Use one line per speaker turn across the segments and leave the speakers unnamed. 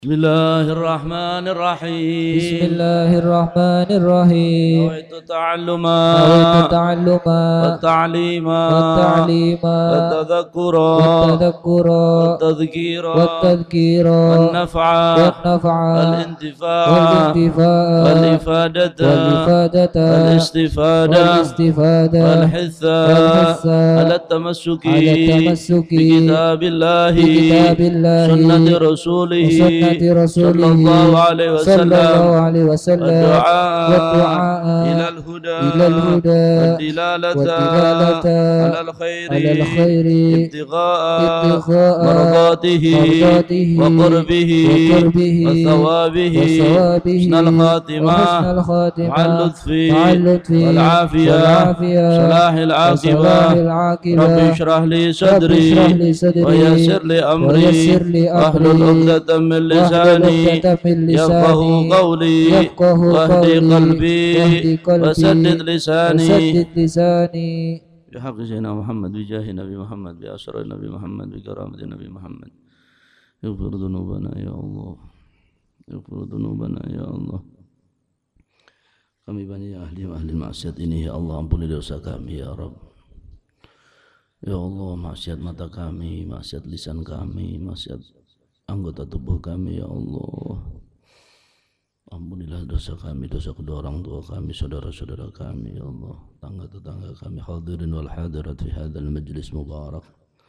بسم الله الرحمن الرحيم
بسم الله الرحمن الرحيم
نويت تعلما
نويت تعلما
والتعليما
والتعليما
والتذكرا
والتذكرا
والتذكيرا
والتذكيرا
والنفع
والنفع
والانتفاع
والانتفاع
والإفادة
والإفادة
والاستفادة
والاستفادة
والحث
والحث
على التمسك
على التمسك
بكتاب الله
بكتاب الله
سنة رسوله
وسنة
صلى
رسوله
الله عليه
صلى الله
وسلم
عليه وسلم
والدعاء إلى
إلى الهدى
والدلالة
والدلالة
على الخير
على الخير
ابتغاء
مرضاته
وقربه وثوابه
وثوابه
حسن الخاتمة
وحسن الخاتمة
مع اللطف
مع اللطف
والعافية صلاح
وصلاح
العاقبة
العاقبة
رب اشرح لي
رب
صدري
اشرح لي صدري
ويسر لي أمري
ويسر لي
واحلل
أمري
عقدة من
واحلل
لساني
عقدة من
يفقه
لساني
قولي
يفقه
واهدي
قولي
قلبي
واهدي قلبي
وسدد لساني
وسدد لساني
بحق سيدنا محمد بجاه نبي محمد بأسرار نبي محمد بكرامة نبي محمد اغفر ذنوبنا يا الله اغفر ذنوبنا يا الله. Kami banyak ahli maksiat ini ya Allah, ampuni dosa kami ya Rabb. Ya Allah, maksiat mata kami, maksiat lisan kami, maksiat anggota tubuh kami ya Allah. Ampunilah dosa kami, dosa kedua orang tua kami, saudara-saudara kami ya Allah, tangga-tetangga kami, hadirin wal hadirat fi hadzal majlis mubarak.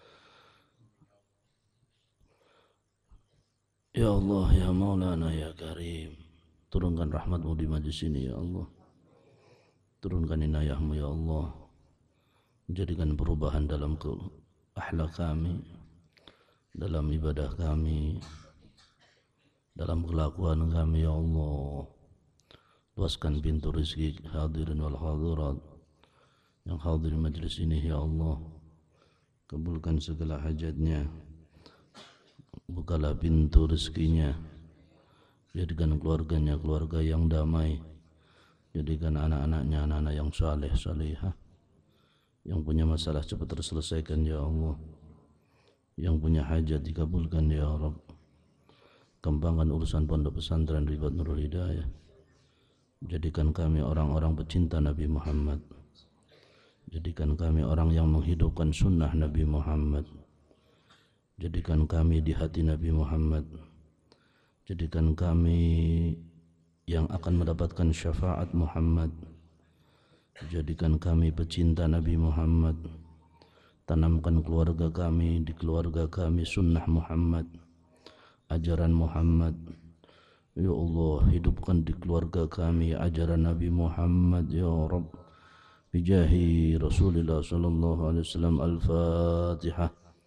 Ya Allah, ya Maulana, ya Karim, turunkan rahmat-Mu di majlis ini ya Allah. Turunkan inayah-Mu ya Allah. Jadikan perubahan dalam akhlak kami, dalam ibadah kami, dalam kelakuan kami ya Allah. Luaskan pintu rezeki hadirin wal hadirat yang hadir di majlis ini ya Allah. Kabulkan segala hajatnya, bukalah pintu rezekinya, jadikan keluarganya keluarga yang damai, jadikan anak-anaknya anak-anak yang saleh salihah, yang punya masalah cepat terselesaikan ya Allah, yang punya hajat dikabulkan ya Rabb. Kembangkan urusan pondok pesantren Ribat Nurul Hidayah, jadikan kami orang-orang pecinta Nabi Muhammad, jadikan kami orang yang menghidupkan sunnah Nabi Muhammad, jadikan kami di hati Nabi Muhammad, jadikan kami yang akan mendapatkan syafaat Muhammad, jadikan kami pecinta Nabi Muhammad. Tanamkan keluarga kami, di keluarga kami sunnah Muhammad, ajaran Muhammad ya Allah. Hidupkan di keluarga kami ajaran Nabi Muhammad ya Rabb, bijahi Rasulullah sallallahu alaihi wasallam. Al-Fatihah.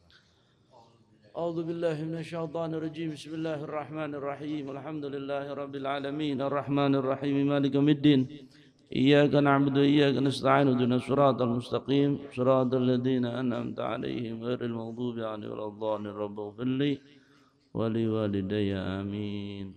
أعوذ بالله من الشيطان الرجيم. بسم الله الرحمن الرحيم. الحمد لله رب العالمين الرحمن الرحيم مالك يوم الدين. إياك نعبد وإياك نستعين اهدنا الصراط المستقيم صراط الذين أنعمت عليهم غير المغضوب عليهم ولا الضالين. رب اغفر لي ولوالدي آمين.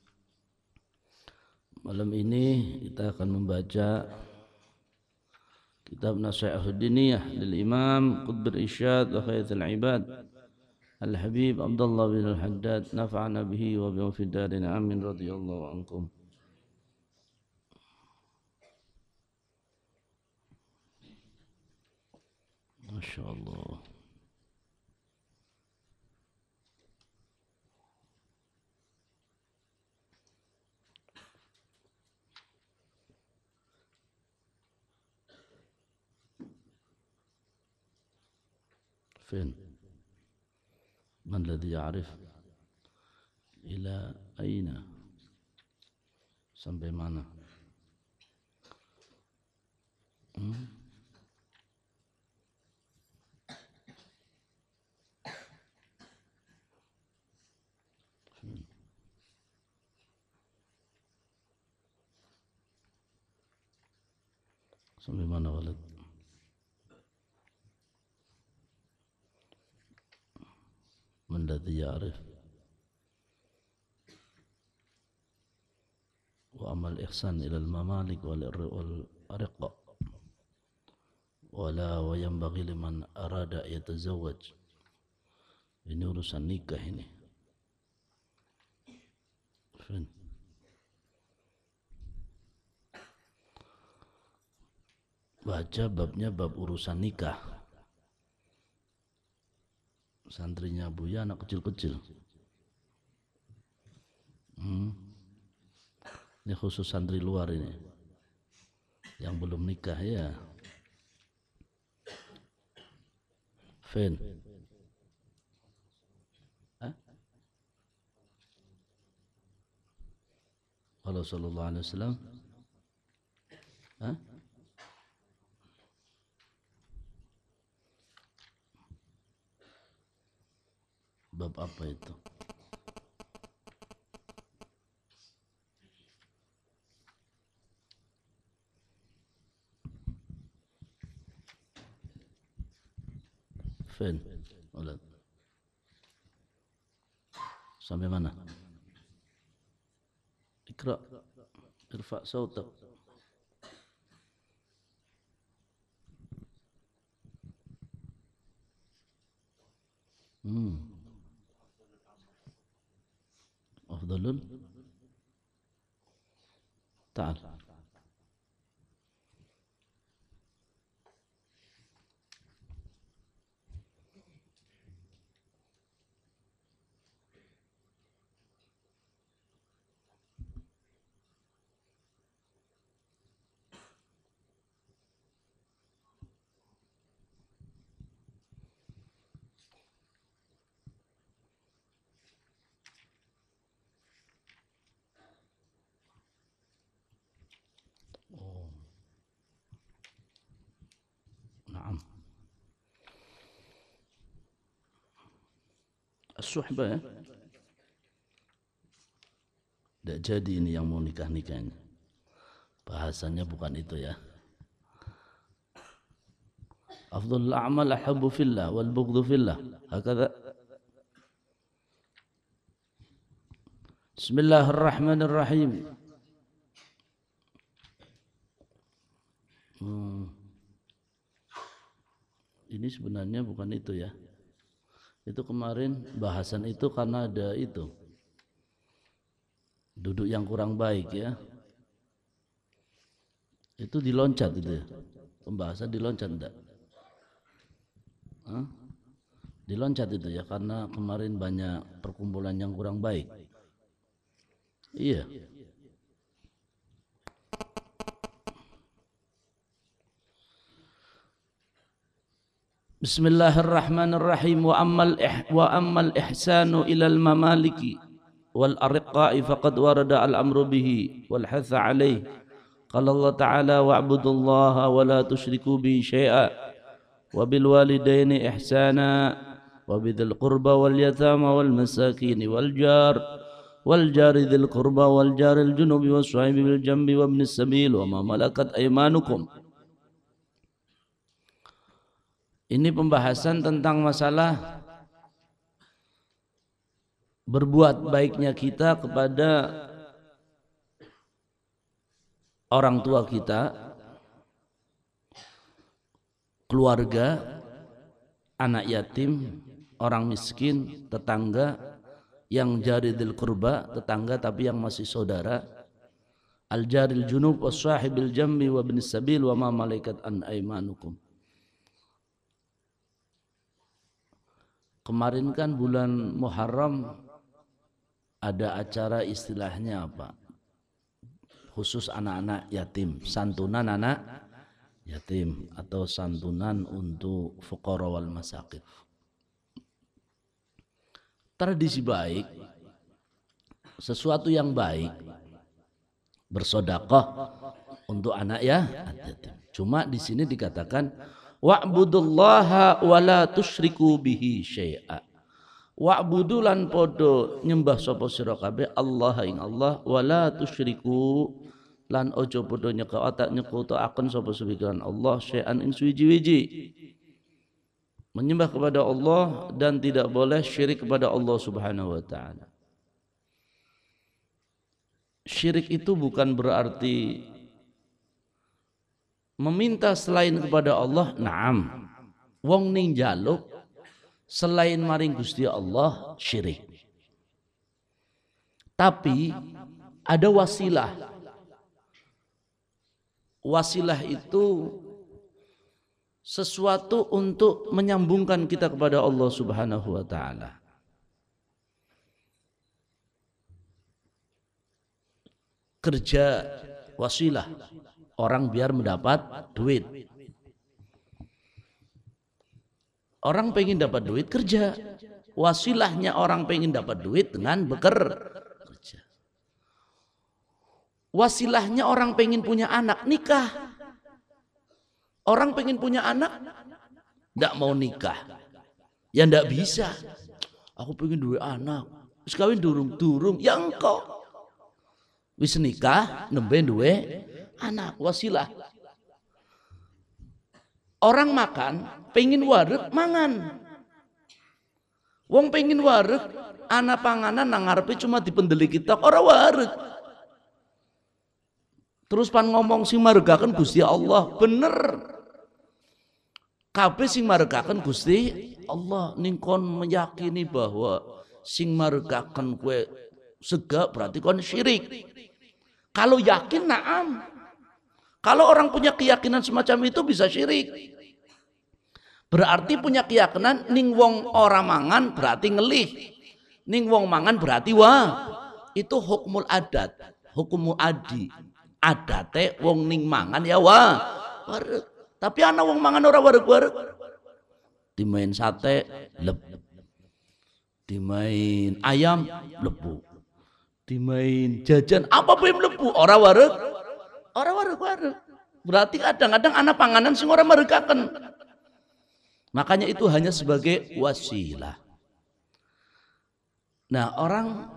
Malam ini kita akan membaca kitab Nasihatul Diniyah lil Imam Qutbul Irsyad wa Khairatul Ibad Al-Habib Abdullah bin Al-Haddad, nafa'ana bihi wa bihim fid darin amin radhiyallahu ankum. Masyaallah. Fin من الذي يعرف إلى أين sampai mana? Sampai mana walad? من الذي يعرف وأما الإحسان إلى الممالك والأرقاء ولا وينبغي لمن أراد يتزوج. Ini urusan nikah ini. Baca babnya bab urusan nikah. Santrinya Buya anak kecil-kecil. Ini khusus santri luar ini, yang belum nikah ya. Fen. Kalau sallallahu alaihi wasallam. Bab apa itu? Fen. Sampai mana? Ikra. Irfa sautak. أفضل تعال As-suhbah ya. Tidak jadi ini yang mau nikah-nikah ini. Bahasanya bukan itu ya. Afdhalul a'mal ahabbu fillah wal bughdhu fillah. Hakadha. Bismillahirrahmanirrahim. Ini sebenarnya bukan itu ya. Itu kemarin bahasan itu karena ada itu duduk yang kurang baik ya. Itu diloncat itu ya. Pembahasan diloncat enggak? Diloncat itu ya karena kemarin banyak perkumpulan yang kurang baik. Iya. Bismillahirrahmanirrahim. Wa ammal ihsanu ilal mamaliki wal ariqa'i faqad warada al-amru bihi wal hatha alayhi. Qala Allah Ta'ala wa'budullaha wa la tusyriku bihi syai'a wa bil walidaini ihsana wa bidhil qurba wal yatama wal masakin wal jari dhil qurba wal jaril junubi was sahibi bil jambi wa ibnis sabil wa ma malakat aymanukum. Ini pembahasan tentang masalah berbuat baiknya kita kepada orang tua kita, keluarga, anak yatim, orang miskin, tetangga, yang jaridil kurba, tetangga tapi yang masih saudara, al jaril junub was sahibil jambi wa ibnis sabil wa ma malaikat an aymanukum. Kemarin kan bulan Muharram ada acara istilahnya apa? Khusus anak-anak yatim, santunan anak yatim atau santunan untuk fuqara wal masakin. Tradisi baik, sesuatu yang baik, bersedekah untuk anak yatim. Cuma di sini dikatakan wa'budullaha wa la tusyriku bihi syai'a. Wa'budu lan podo nyembah sapa sira kabeh Allah ing Allah wa la tusyriku lan ojo podo nyekutoaken sapa sepikiran Allah syai'an ing suwiji-wiji. Menyembah kepada Allah dan tidak boleh syirik kepada Allah Subhanahu wa taala. Syirik itu bukan berarti meminta selain kepada Allah. Naam, wong ning njaluk selain maring Gusti Allah syirik. Tapi ada wasilah. Wasilah itu sesuatu untuk menyambungkan kita kepada Allah Subhanahu wa taala. Kerja wasilah, orang biar mendapat duit. Orang pengen dapat duit kerja. Wasilahnya orang pengen dapat duit dengan bekerja. Wasilahnya orang pengen punya anak, nikah. Orang pengen punya anak, tidak mau nikah. Ya tidak bisa. Aku pengen duwe anak. Wis kawin durung-durung, ya engkau. Wis nikah, nembe duwe anak, wasilah. Orang makan, pengen wareg, mangan. Wong pengen wareg, anak panganan nang ngarepe cuma dipendeli kita, ora wareg. Terus pan ngomong sing maregaken Gusti Allah, bener. Kabeh sing maregaken Gusti Allah, ning kon meyakini bahwa sing maregaken kowe sega berarti kon syirik. Kalau yakin na'am. Kalau orang punya keyakinan semacam itu bisa syirik. Berarti punya keyakinan ning wong ora mangan berarti ngelih. Ning wong mangan berarti wah. Itu hukmul adat, hukumul adi. Adate wong ning mangan ya wah. Wareg. Tapi ana wong mangan ora wareg-wareg. Dimain sate lep. Dimain ayam lebu. Dimain jajan apa bae mlebu ora wareg. Ora wareg-wareg. Berarti kadang-kadang anak panganan sing ora maregaken. Makanya itu hanya sebagai wasilah. Nah, orang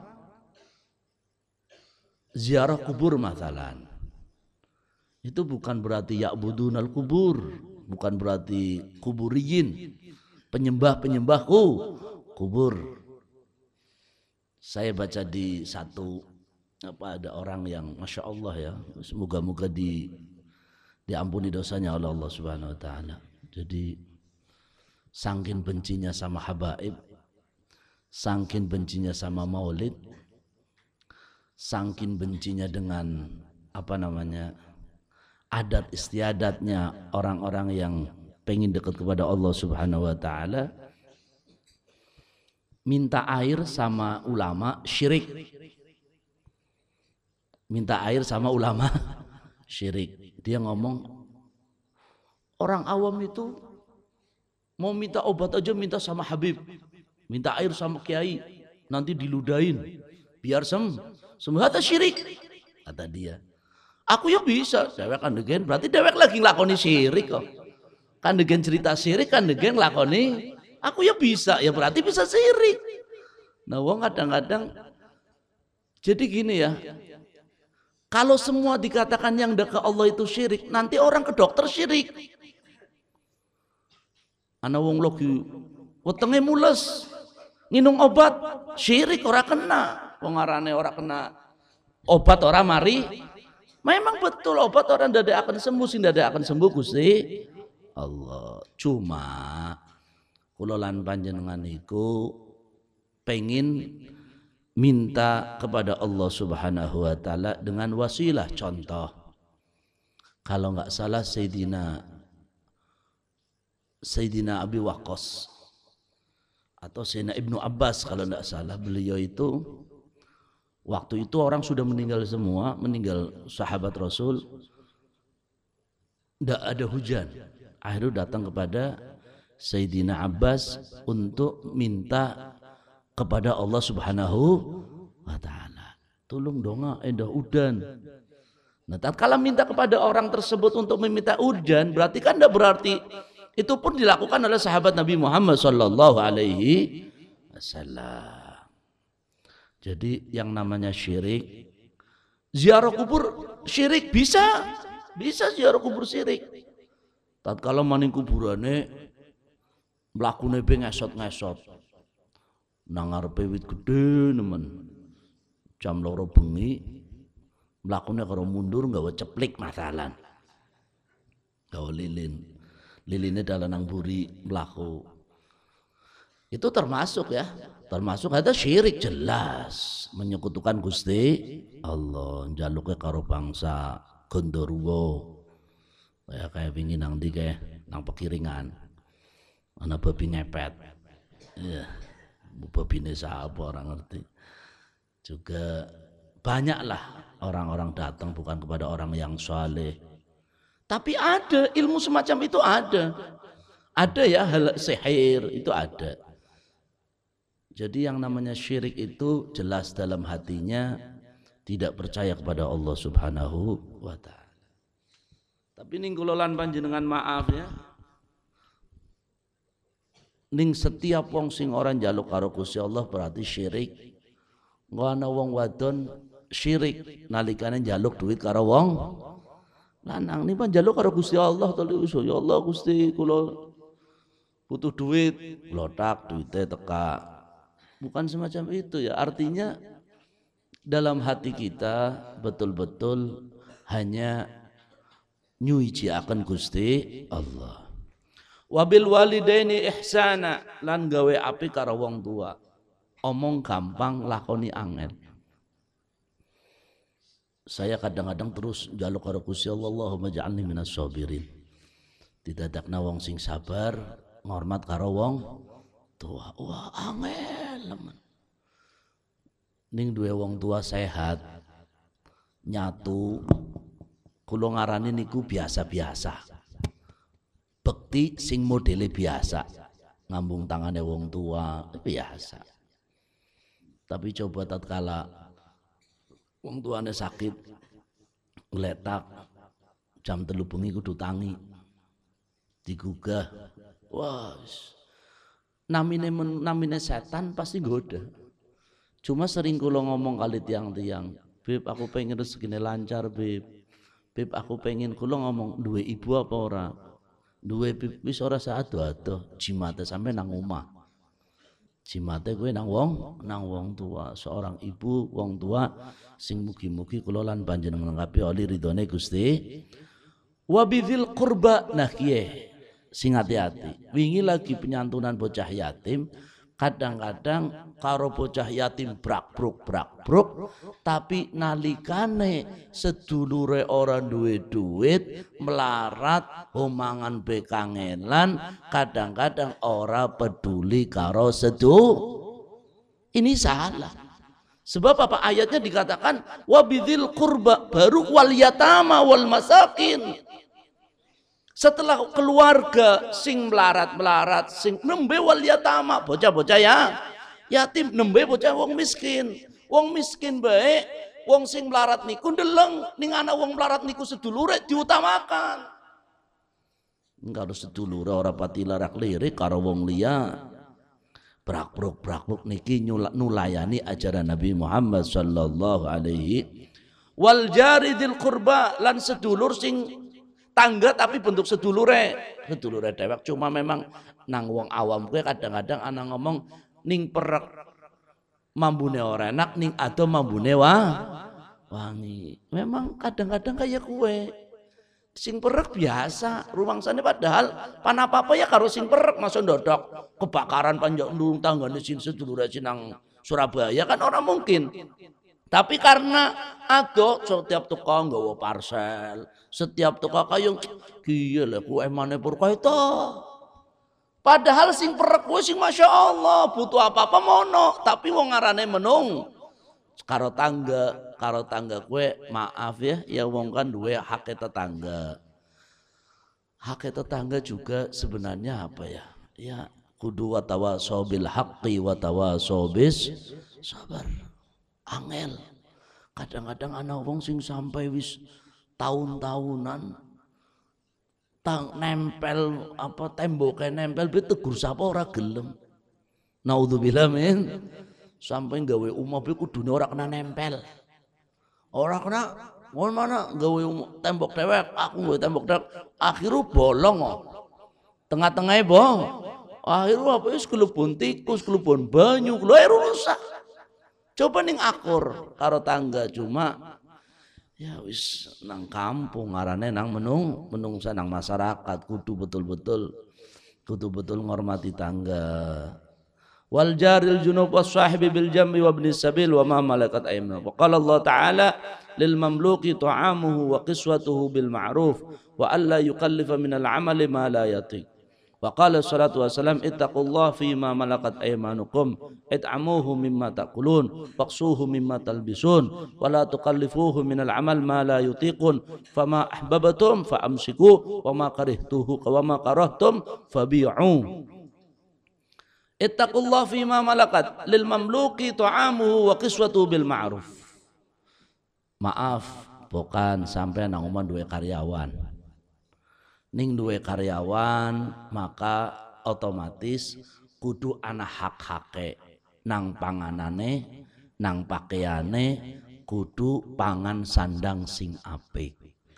ziarah kubur masalan. Itu bukan berarti ya'budunal kubur, bukan berarti kuburiyin, penyembah-penyembahku kubur. Saya baca di satu ada orang yang masya Allah ya, semoga-moga diampuni dosanya oleh Allah Subhanahu Wa Taala. Jadi sangkin bencinya sama habaib, sangkin bencinya sama maulid, sangkin bencinya dengan adat istiadatnya orang-orang yang pengen dekat kepada Allah Subhanahu Wa Taala, minta air sama ulama syirik. Minta air sama ulama syirik. Dia ngomong orang awam itu mau minta obat aja minta sama Habib, minta air sama kiai, nanti diludahin biar sembuh. Itu syirik kata dia. Aku ya bisa dewek kan degen, berarti dewek lagi nglakoni syirik kok. Kan degen cerita syirik kan degen nglakoni, aku ya bisa, ya berarti bisa syirik. Nah wong kadang-kadang jadi gini ya, kalau semua dikatakan yang dekat Allah itu syirik, nanti orang ke dokter syirik. Ana wong lagi wetenge mules, nginum obat syirik ora kena. Wong arane ora kena obat ora mari. Memang betul obat orang ndadekaken sembuh, sing ndadekaken sembuh Gusti Allah. Cuma kula lan panjenengan iku pengin minta kepada Allah Subhanahu Wa Taala dengan wasilah. Contoh, kalau nggak salah Sayyidina Abi Waqqas atau Sayyidina Ibnu Abbas kalau tidak salah, beliau itu waktu itu orang sudah meninggal semua, meninggal sahabat Rasul, tidak ada hujan. Akhirnya datang kepada Sayyidina Abbas untuk minta kepada Allah Subhanahu Wa Taala, tolong dong endah udan. Nah, tatkala minta kepada orang tersebut untuk meminta hujan, berarti kan tidak berarti itu pun dilakukan oleh sahabat Nabi Muhammad sallallahu alaihi wasallam. Jadi yang namanya syirik, ziarah kubur syirik bisa ziarah kubur syirik. Tatkala maning kuburane mlakune pe ngesot-ngesot. Nang ngarepe wit gedhe nemen. Jam 2 bengi mlakune karo mundur nggawa ceplik masalan. Gawa lilin. Lilinnya dalam buri melaku. Itu termasuk ya, termasuk ada syirik jelas, menyekutukan Gusti Allah, njaluke karo bangsa Gondoruo. Kayak wingi nang ndi kae nang Pekiringan. Ana babi ngepet. Ya, babine sapa orang ngerti. Juga banyaklah orang-orang datang bukan kepada orang yang saleh. Tapi ada ilmu semacam itu ada. Ada ya hal sihir itu ada. Jadi yang namanya syirik itu jelas dalam hatinya tidak percaya kepada Allah Subhanahu wa taala. Tapi ning kula lan panjenengan maaf ya. Ning setiap wong sing ora njaluk karo Gusti Allah berarti syirik. Engko ana wong wadon syirik nalikane njaluk duit karo wong lanang niku njaluk karo Gusti Allah to ya Allah Gusti kula butuh duit, lotak duitnya teka. Bukan semacam itu ya. Artinya dalam hati kita betul-betul hanya nyuci akan Gusti Allah. Wabil walidaini ihsana, lan gawe api karo wong tua. Omong gampang, lakoni angel. Saya kadang-kadang terus njaluk karo Gusti Allah, Allahumma ja'alni minas sabirin. Didadakna wong sing sabar, ngormat karo wong tua. Wah, angel. Ning duwe wong tua sehat, nyatu, kula ngarani niku biasa-biasa. Bekti sing modele biasa, ngambung tangane wong tua biasa. Tapi coba tatkala wong tuane sakit, ngletak jam 3 bengi kudu tangi, digugah, wah, namine setan pasti goda. Cuma sering kula ngomong kali tiang-tiang, Beb aku pengen rezekine lancar Beb. Beb aku pengen, kula ngomong duwe ibu apa ora? Duwe Beb wis ora ado-ado, jimate sampe nang omah. Jimate kowe nang wong tua, seorang ibu wong tua sing mugi-mugi kula lan panjenengan kabeh oli ridhone Gusti. Wa bidzil qurba, nah kiye sing hati-hati. Wingi lagi penyantunan bocah yatim, kadang-kadang karo bocah yatim brak-bruk, tapi nalikane sedulure ora duwe duit, melarat, homangan bekangelan, kadang-kadang ora peduli karo ini salah. Sebab apa ayatnya dikatakan wabidzil qurba, baru wal yatama wal masakin. Setelah keluarga sing melarat sing nembe wal yatama, bocah-bocah ya yatim, nembe bocah wong miskin baik, wong sing melarat niku ndeleng ning ana wong melarat niku sedulure diutamakan. Karo sedulure ora pati larak lirik karo wong liya. Brak-bruk niki nulayani ajaran Nabi Muhammad sallallahu alaihi wal jaridil qurba, lan sedulur sing tangga tapi bentuk sedulure dewek. Cuma memang nang wong awam gue kadang-kadang anak ngomong ning perek mambune ora enak, ning ado mambune wangi. Memang kadang-kadang kayak kue sing perek biasa rumangsane, padahal panapa-apa ya karo sing perek masuk ndodok kebakaran panjang nulung tanggane sing sedulure sinang Surabaya kan orang mungkin. Tapi karena ado setiap tukang nggawa parcel, setiap tukang kayung kiye lho ku emane purko itu. Padahal sing perek kuwi sing Masya Allah butuh apa-apa mono, tapi wong ngarane menung. Karo tangga kue maaf ya wong kan duwe hak tetangga. Hak tetangga juga sebenarnya apa ya? Ya kudu watawasau bil haqqi watawasau bis sabar. Angel. Kadang-kadang ana wong sing sampai wis tahun-tahunan nempel apa temboknya nempel tegur sapa ora gelem. Naudzubillah min. Sampai gawe umah be kudune ora kena nempel. Ora kena mon mana gawe tembok dewek, aku gawe tembok dewek, akhiru bolong kok. Tengah-tengahnya akhiru apa wis kelubun tikus, kelubun banyu, lho rusak. Coba ning akur karo tangga, cuma ya wis nang kampung ngarane nang menungsa nang masyarakat kudu betul-betul ngormati tangga. wal jaril junub was sahibi bil jambi wa ibnis sabil wa ma malakat aymanukum. Wa qala Allah Ta'ala lil mamluki ta'amuhu wa qiswatuhu bil ma'ruf wa alla yukallifa minal amali ma la yatiq. Wa qala salatu wassalam ittaqullah fima malakat aymanukum it'amuhu mimma ta'kulun waqsuhu mimma talbisun wa la tukallifuhu minal amal ma la yutiqun fama ahbabatum fa amsiku wa ma karihtuhu wa ma karahtum fabi'u. Ittaqullah fima malakat lil mamluki ta'amuhu wa qiswatuhu bil ma'ruf. Maaf, bukan sampai nang omah duwe karyawan. Ning duwe karyawan maka otomatis kudu ana hak-hake nang panganane, nang pakaiane kudu pangan sandang sing apik.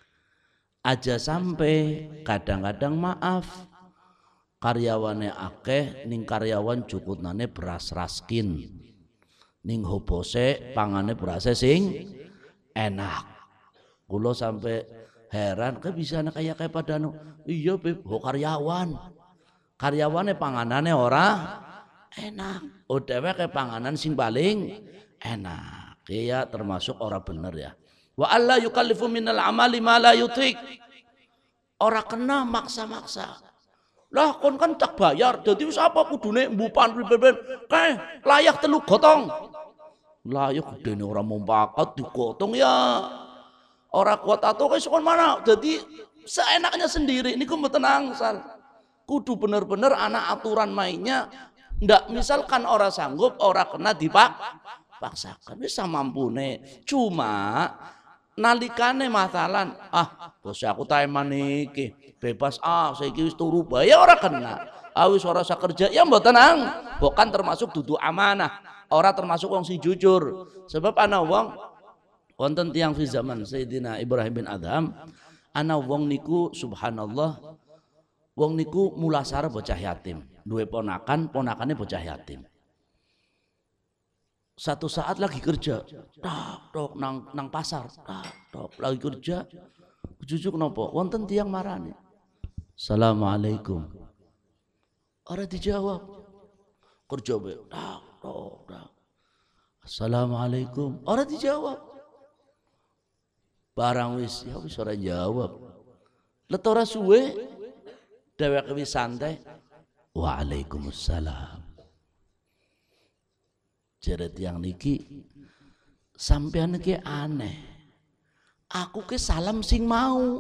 Aja sampai kadang-kadang maaf karyawane akeh ning karyawan cukutnane beras raskin. Ning hobose pangane berase sing enak. Kula sampai heran, ke bisa kayak padano. Iya Beb, ho karyawan. Karyawane panganane ora enak. Oh dheweke panganan sing paling enak. Ya termasuk ora bener ya. Wa alla yukallifu minal amali ma la yutik. Ora kena maksa-maksa. Lah kon kan cak bayar, dadi wis apa kudune mbupan priben kae layak telu gotong. Layak gedene ora mumpakat digotong ya. Ora kuat atau kae kon mana? Jadi seenaknya sendiri niku mboten angsal. Kudu bener-bener ana aturan mainnya. Ndak misalkan ora sanggup, ora kena dipaksakan wis samampune. Cuma nalikane masalan, bos aku ta eman iki bebas saiki wis turu bae ya ora kena. Wis ora usah kerja ya mboten bukan termasuk dudu amanah, ora termasuk wong sing jujur. Sebab ana wong wonten tiyang fi zaman Sayyidina Ibrahim bin Adham, ana wong niku subhanallah, wong niku mulasar bocah yatim, duwe ponakan, ponakane bocah yatim. Satu saat lagi kerja, tok nang pasar, tok lagi kerja, jujuk nopo, wonten tiyang marane. Assalamualaikum. Ora dijawab. Kerja be, tok. Assalamualaikum. Ora dijawab. Barang wis ora jawab. Letora suwe dheweke wis santai. Waalaikumsalam. Jeret yang niki sampean iki aneh. Aku ke salam sing mau.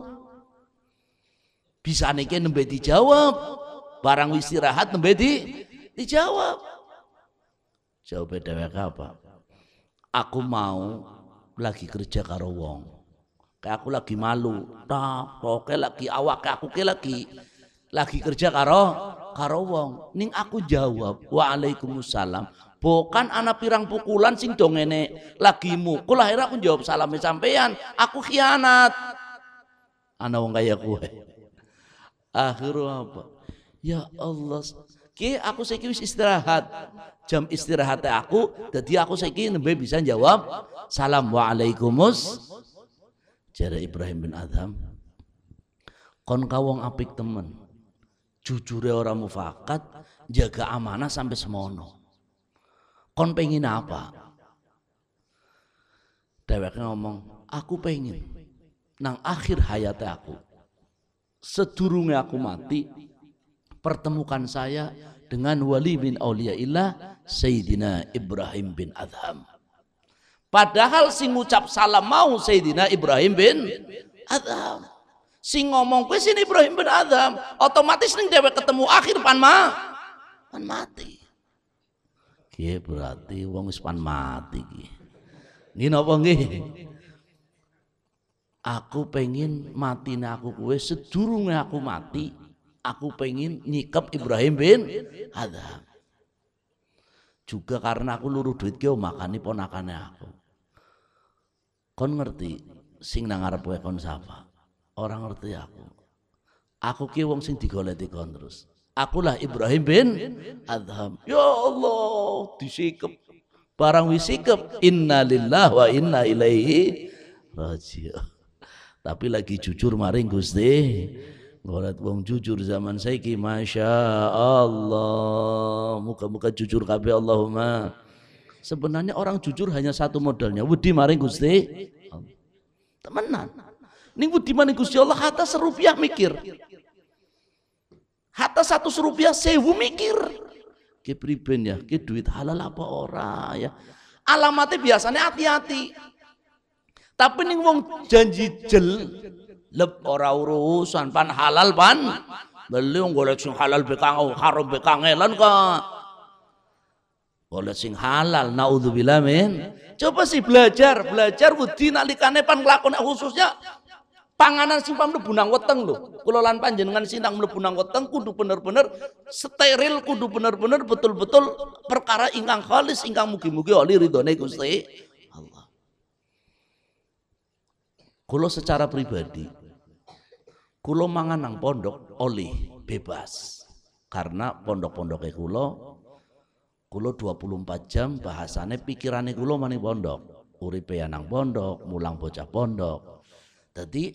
Bisa niki nembe dijawab. Barang istirahat nembe dijawab. Jawab dheweke apa? Aku mau lagi kerja karo wong. Kayak aku lagi malu. Oke lagi awak aku ke lagi kerja karo wong. Ning aku jawab waalaikumsalam. Bukan anak pirang pukulan sing dongene lagi mukul akhirnya aku jawab salame sampean. Aku khianat. Ana wong kaya kowe. Akhirnya apa? Ya Allah. Ki aku saiki wis istirahat. Jam istirahat aku, dadi aku saiki nembe bisa jawab salam waalaikumus. Jare Ibrahim bin Adham. Kon kawong apik temen. Jujure ora mufakat, jaga amanah sampai semono. Kon pengen apa? Dheweke ngomong, aku pengen nang akhir hayat aku, sedurunge aku mati, pertemukan saya dengan wali bin auliyaillah Sayyidina Ibrahim bin Adham. Padahal sing ngucap salam mau Sayyidina Ibrahim bin Adham. Sing ngomong kuwi sing Ibrahim bin Adham, otomatis ning dheweke ketemu akhir pan mati. Ki berarti wong wis pan mati ki. Nggih napa nggih? Aku pengen matine aku kowe sedurunge aku mati, aku pengen nyikep Ibrahim bin Adham. Juga karena aku luruh duit ki makani ponakane aku. Kon ngerti sing nang ngarep kowe kon sapa? Ora ngerti aku. Aku ki wong sing digoleki kon terus. Akulah Ibrahim bin Adham. Ya Allah, disikep. Barang wisikep. Inna lillahi wa inna ilaihi raji'un. Tapi lagi jujur maring Gusti Golek wong jujur zaman saiki Masya Allah. Muka-muka jujur kabeh Allahumma. Sebenarnya orang jujur hanya satu modalnya, wedi maring Gusti Allah. Temenan. Ning wedi maring Gusti Allah hatta serupiah mikir. Hatta 100 rupiah 1000 mikir. Ki priben ya, ki duit halal apa ora ya. Alamatnya biasanya hati-hati. Tapi ning wong janji jel lep ora urusan pan halal pan beli wong golek sing halal bekang haram bekangelan kok golek sing halal naudzubillah min. Coba sih belajar wedi nalikane pan nglakoni khususnya panganan sing pan mlebu nang weteng lho. Kula lan panjenengan sinang mlebu nang weteng kudu bener-bener steril, kudu bener-bener betul-betul perkara ingkang khalis ingkang mugi-mugi oli ridhone Gusti Allah. Kula secara pribadi kulo mangan nang pondok oleh bebas karena pondok-pondoknya kulo 24 jam bahasane pikirane kulo maning pondok, uripe nang pondok, mulang bocah pondok. Jadi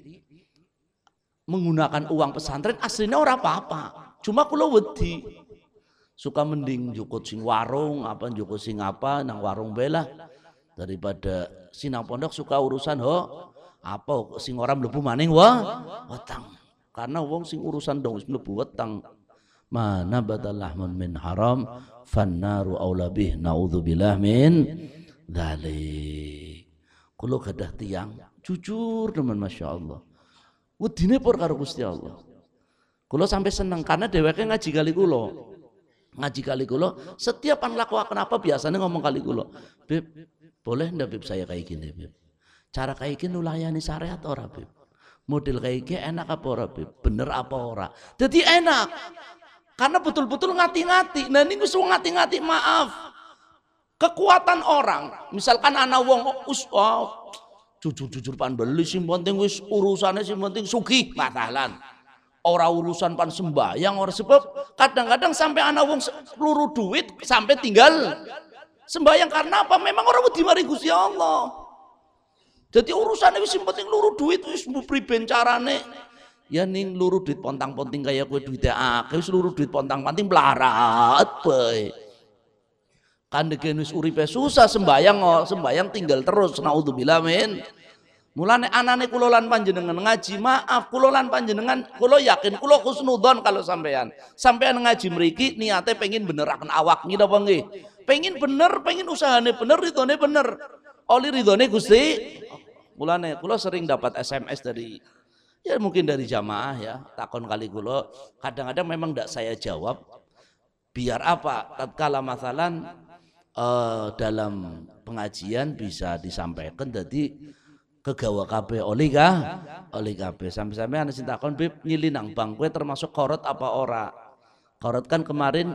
menggunakan uang pesantren aslinya ora apa-apa, cuma kulo wedi suka mending jukut sing warung apa jukut sing apa nang warung belah daripada sinang pondok suka urusan apa sing ora mlebu maning weteng. Karena wong sing urusan dong mlebu weteng mana badalahmun min haram fannaru aula bih naudzubillah min dzalik. Kulo gadah tiyang jujur teman masyaallah. Wedine pur karo Gusti Allah. Kulo sampai seneng karena dheweke ngaji kali kulo. Ngaji kali kulo setiap an lakukan apa biasanya ngomong kali kulo. Beb, boleh ndak Beb saya kayak gini Beb? Cara kayak gini nulayani syariat ora Beb? Model kayak gini enak apa ora Beb? Bener apa ora? Jadi enak. Karena betul-betul ngati-ngati. Nah ini wis ngati-ngati maaf. Kekuatan orang. Misalkan anak wong jujur-jujur pan beli sing penting wis urusane sing penting sugih matalan. Ora urusan pan sembahyang ora sebab kadang-kadang sampai anak wong peluru duit sampai tinggal sembahyang karena apa? Memang orang wedi mari Gusti Allah. Jadi urusannya wis penting luru duit wis priben carane. Ya ning luru duit pontang-ponting kaya kowe duite akeh wis luru duit pontang-panting melarat bae. Kandegen wis uripe susah sembayang tinggal terus naudzubillah min. Mulane anane kula lan panjenengan ngaji maaf kula lan panjenengan kula yakin kula husnudzon kalau sampean ngaji mriki niate pengen beneraken awak nggih napa nggih. Pengen bener, pengen usahane bener, ridhone bener. Oli ridhone Gusti. Mulane kula sering dapat SMS dari ya mungkin dari jamaah ya takon kali kula kadang-kadang memang ndak saya jawab biar apa tatkala masalan dalam pengajian bisa disampaikan jadi kegawa kabeh oleh kabeh sampai-sampai ana sing takon Bib nyili nang bank kowe termasuk korot apa ora korot kan kemarin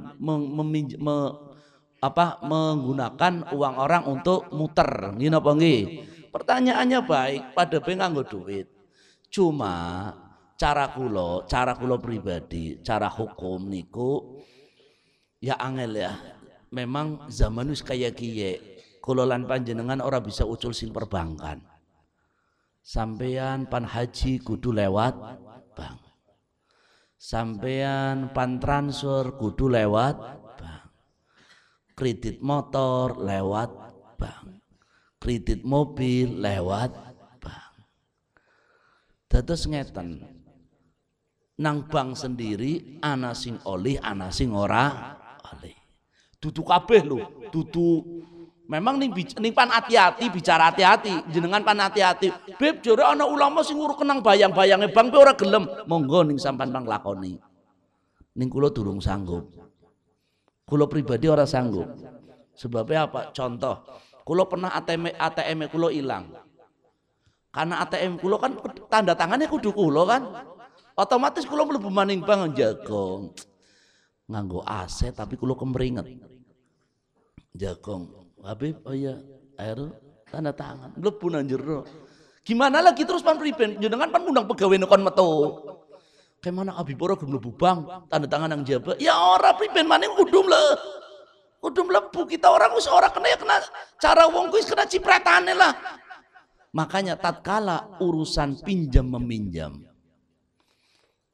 menggunakan uang orang untuk muter nggih napa nggih. Pertanyaannya baik, pada nganggo duit. Cuma cara kula pribadi, cara hukum niku ya angel ya. Memang zaman wis kaya kiye. Kula lan panjenengan ora bisa ucul sing perbankan. Sampeyan pan haji kudu lewat bank. Sampeyan pan transfer kudu lewat bank. Kredit motor lewat bank. Kredit mobil lewat bank. Dados ngeten. Nang bank sendiri ana sing oleh, ana sing ora oleh. Dudu kabeh lho, dudu memang ning pan hati-hati bicara hati-hati, jenengan pan hati-hati. Beb jare ana ulama sing nguruk kenang bayang-bayange bank ora gelem. Monggo ning sampean panglakoni. Ning kula durung sanggup. Kula pribadi ora sanggup. Sebabnya apa? Contoh kulo pernah ATM kulo hilang. Karena ATM kulo kan tanda tangannya kudu kulo kan. Otomatis kulo mlebu maning bank jagong. Nganggo AC tapi kulo kemringet. Jagong. Habib oh iya air tanda tangan mlebu nang jero. Gimana lagi terus pan priben jenengan pan undang pegawai nekon metu. Kemana Habib ora mlebu bank tanda tangan nang jaba. Ya ora priben maning kudu mlebu kita orang wis ora kena cara wong kuwi kena cipratane lah. Makanya tatkala urusan pinjam meminjam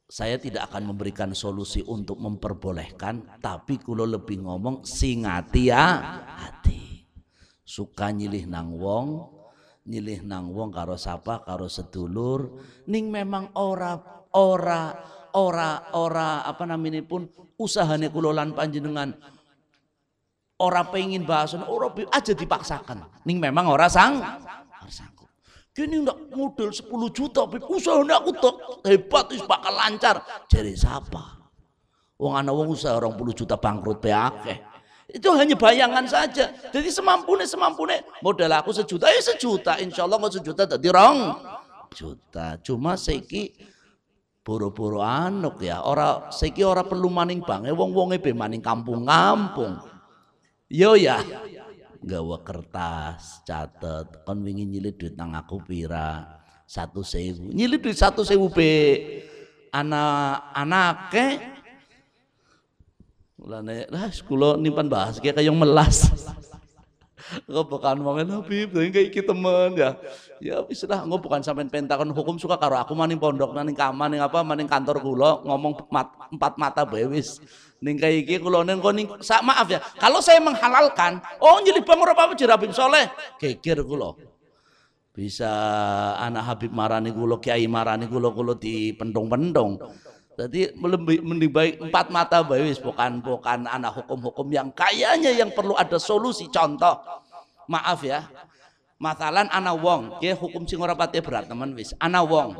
saya tidak akan memberikan solusi untuk memperbolehkan, tapi kulo lebih ngomong sing hati ya hati. Suka nyilih nang wong karo sapa karo sedulur ning memang ora apa namanya pun usahane kulo lan panjenengan ora pengen bahasan ora aja dipaksakan. Ning memang ora sanggup. Gini ndak modal 10 juta, usahane aku tok hebat wis bakal lancar. Jare siapa? Wong ana wong usaha 20 juta bangkrut pe akeh. Itu hanya bayangan saja. Jadi semampune modal aku sejuta ya sejuta, insyaallah kok sejuta dadi 2 juta. Cuma saiki boro-boro anuk ya, ora saiki ora perlu maning bank, wong-wonge be maning kampung-kampung. Yo ya. Gawa kertas catet kon wingi nyilih duit nang aku pira 1.000 nyilih duit 1.000 be anake mulane lah kula nimpan bahas kayak yang melas ngobokan wong Habib kayak iki temen ya wis lah ngobokan sampean pentakon hukum suka karo aku maning pondok maning kamar ning apa maning kantor kula ngomong empat mata bae wis ning kayak iki kula ning maaf ya kalau saya menghalalkan nyilih bang ora apa-apa jare Habib Soleh geger kula bisa anak Habib marani kula kiai marani kula dipendong-pendong jadi lebih baik 4 mata bae wis bukan anak hukum-hukum yang kayaknya yang perlu ada solusi. Contoh maaf ya masalan ana wong ya hukum sing ora pati berat teman wis ana wong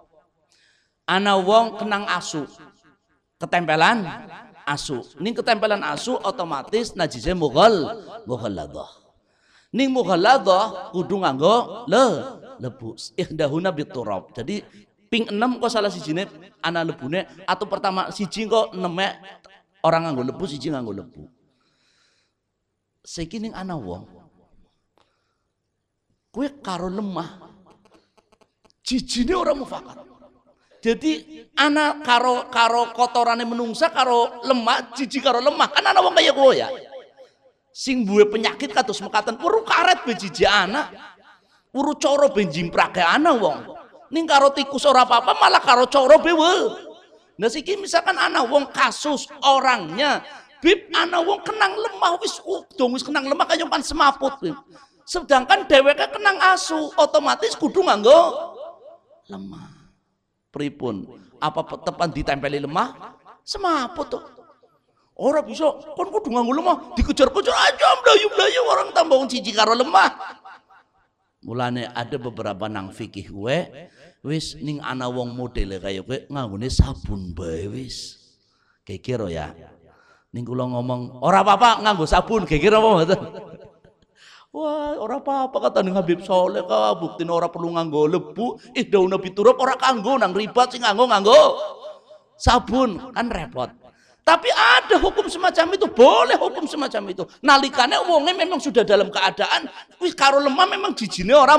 kenang asu ketempelan asu ning ketempelan asu otomatis najise mughalladah ning mughalladah kudu nganggo lebu ihdahuna biturab jadi ping 6 kok salah sijine ana lebune atau pertama siji kok 6 orang nganggo lebu siji nganggo lebu saiki ning ana wong kowe karo lemah jijine ora mufakat jadi ana karo kotorane menungsa karo lemah jiji karo lemah kan ana wong kaya kowe ya sing duwe penyakit kados mekaten weru karet be jiji ana weru cara ben jimprake ana wong ning karo tikus ora apa-apa malah karo coro bewe. Nah siki misalkan ana wong kasus orangnya bib ana wong kenang lemah wis dong wis kenang lemah kaya pan semaput bib. Sedangkan dheweke kenang asu otomatis kudu nganggo lemah. Pripun? Apa tepan ditempeli lemah? Semaput tuh. Ora bisa kon kudu nganggo lemah dikejar-kejar aja mlayu-mlayu orang tambah wong siji karo lemah. Mulane ada beberapa nang fikih wis ning ana wong modele kaya kowe nganggone sabun bae wis. Kira ya. Ning kula ngomong ora apa-apa nganggo sabun, kira apa mboten? Wah, ora apa-apa kata ning Habib Soleh ka buktine ora perlu nganggo lebu, daun biturub ora kanggo nang ribat sing nganggo sabun kan repot. Tapi ada hukum semacam itu, boleh hukum semacam itu. Nalikane wonge memang sudah dalam keadaan wis karo lemah memang jijine ora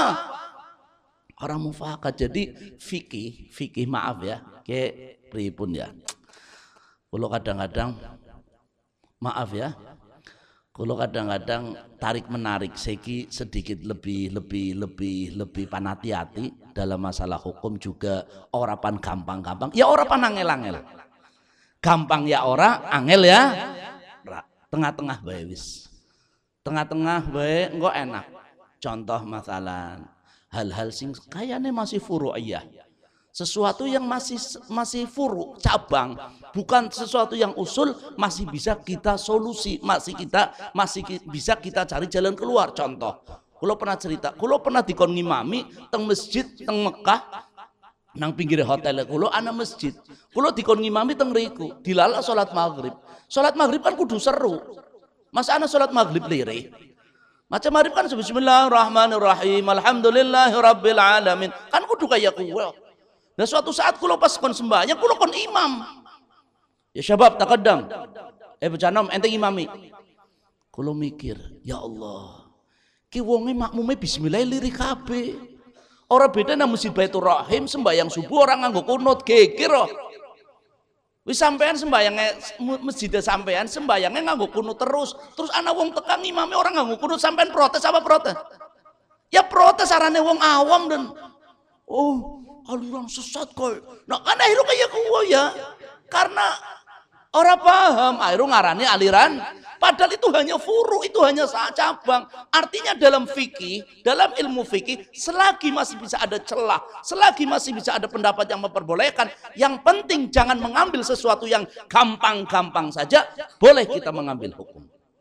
mufakat. Jadi fikih maaf ya, ke pripun ya. Kalau kadang-kadang maaf ya. Kalau kadang-kadang tarik menarik segi sedikit lebih panati-hati dalam masalah hukum juga ora pan gampang-gampang. Ya ora pan angel-angel. Gampang ya ora, angel ya. Tengah-tengah bae wis. Tengah-tengah bae engko enak. Contoh masalah hal-hal sing kayaknya masih furu'iyah. Sesuatu yang masih furu, cabang, bukan sesuatu yang usul, masih bisa kita solusi, masih bisa kita cari jalan keluar. Contoh, kalau pernah cerita, kalau pernah dikon ngimami teng masjid teng Mekah nang pinggir hotel kulo ana masjid. Kulo dikon ngimami teng riku, dilala salat maghrib. Salat maghrib kan kudu seru. Masa ana salat maghrib lirih. Macam maghrib kan bismillahirrahmanirrahim, alhamdulillahirabbil alamin. Kan kudu kaya kuwe. Nah suatu saat kulo pas kon sembahyang kulo kon imam. Ya syabab taqaddam. Becanom ente imami. Kulo mikir, ya Allah. Ki wonge makmume bismillah lirih kabeh. Orang beda nang Masjid Baitur Rahim sembahyang subuh orang nganggo kunut geger. Wis sampean sembayangnya masjid sampean sembayangnya nganggo kunut terus ana wong tekan imame orang nganggo kunut sampean protes apa protes? Ya protes arane wong awam dan aliran sesat kowe. Nah kan akhirnya kayak kowe ya. Karena orang paham, akhirnya ngarani aliran. Padahal itu hanya furu, itu hanya cabang. Artinya dalam fikih, dalam ilmu fikih, selagi masih bisa ada celah, selagi masih bisa ada pendapat yang memperbolehkan, yang penting jangan mengambil sesuatu yang gampang-gampang saja, boleh kita mengambil hukum.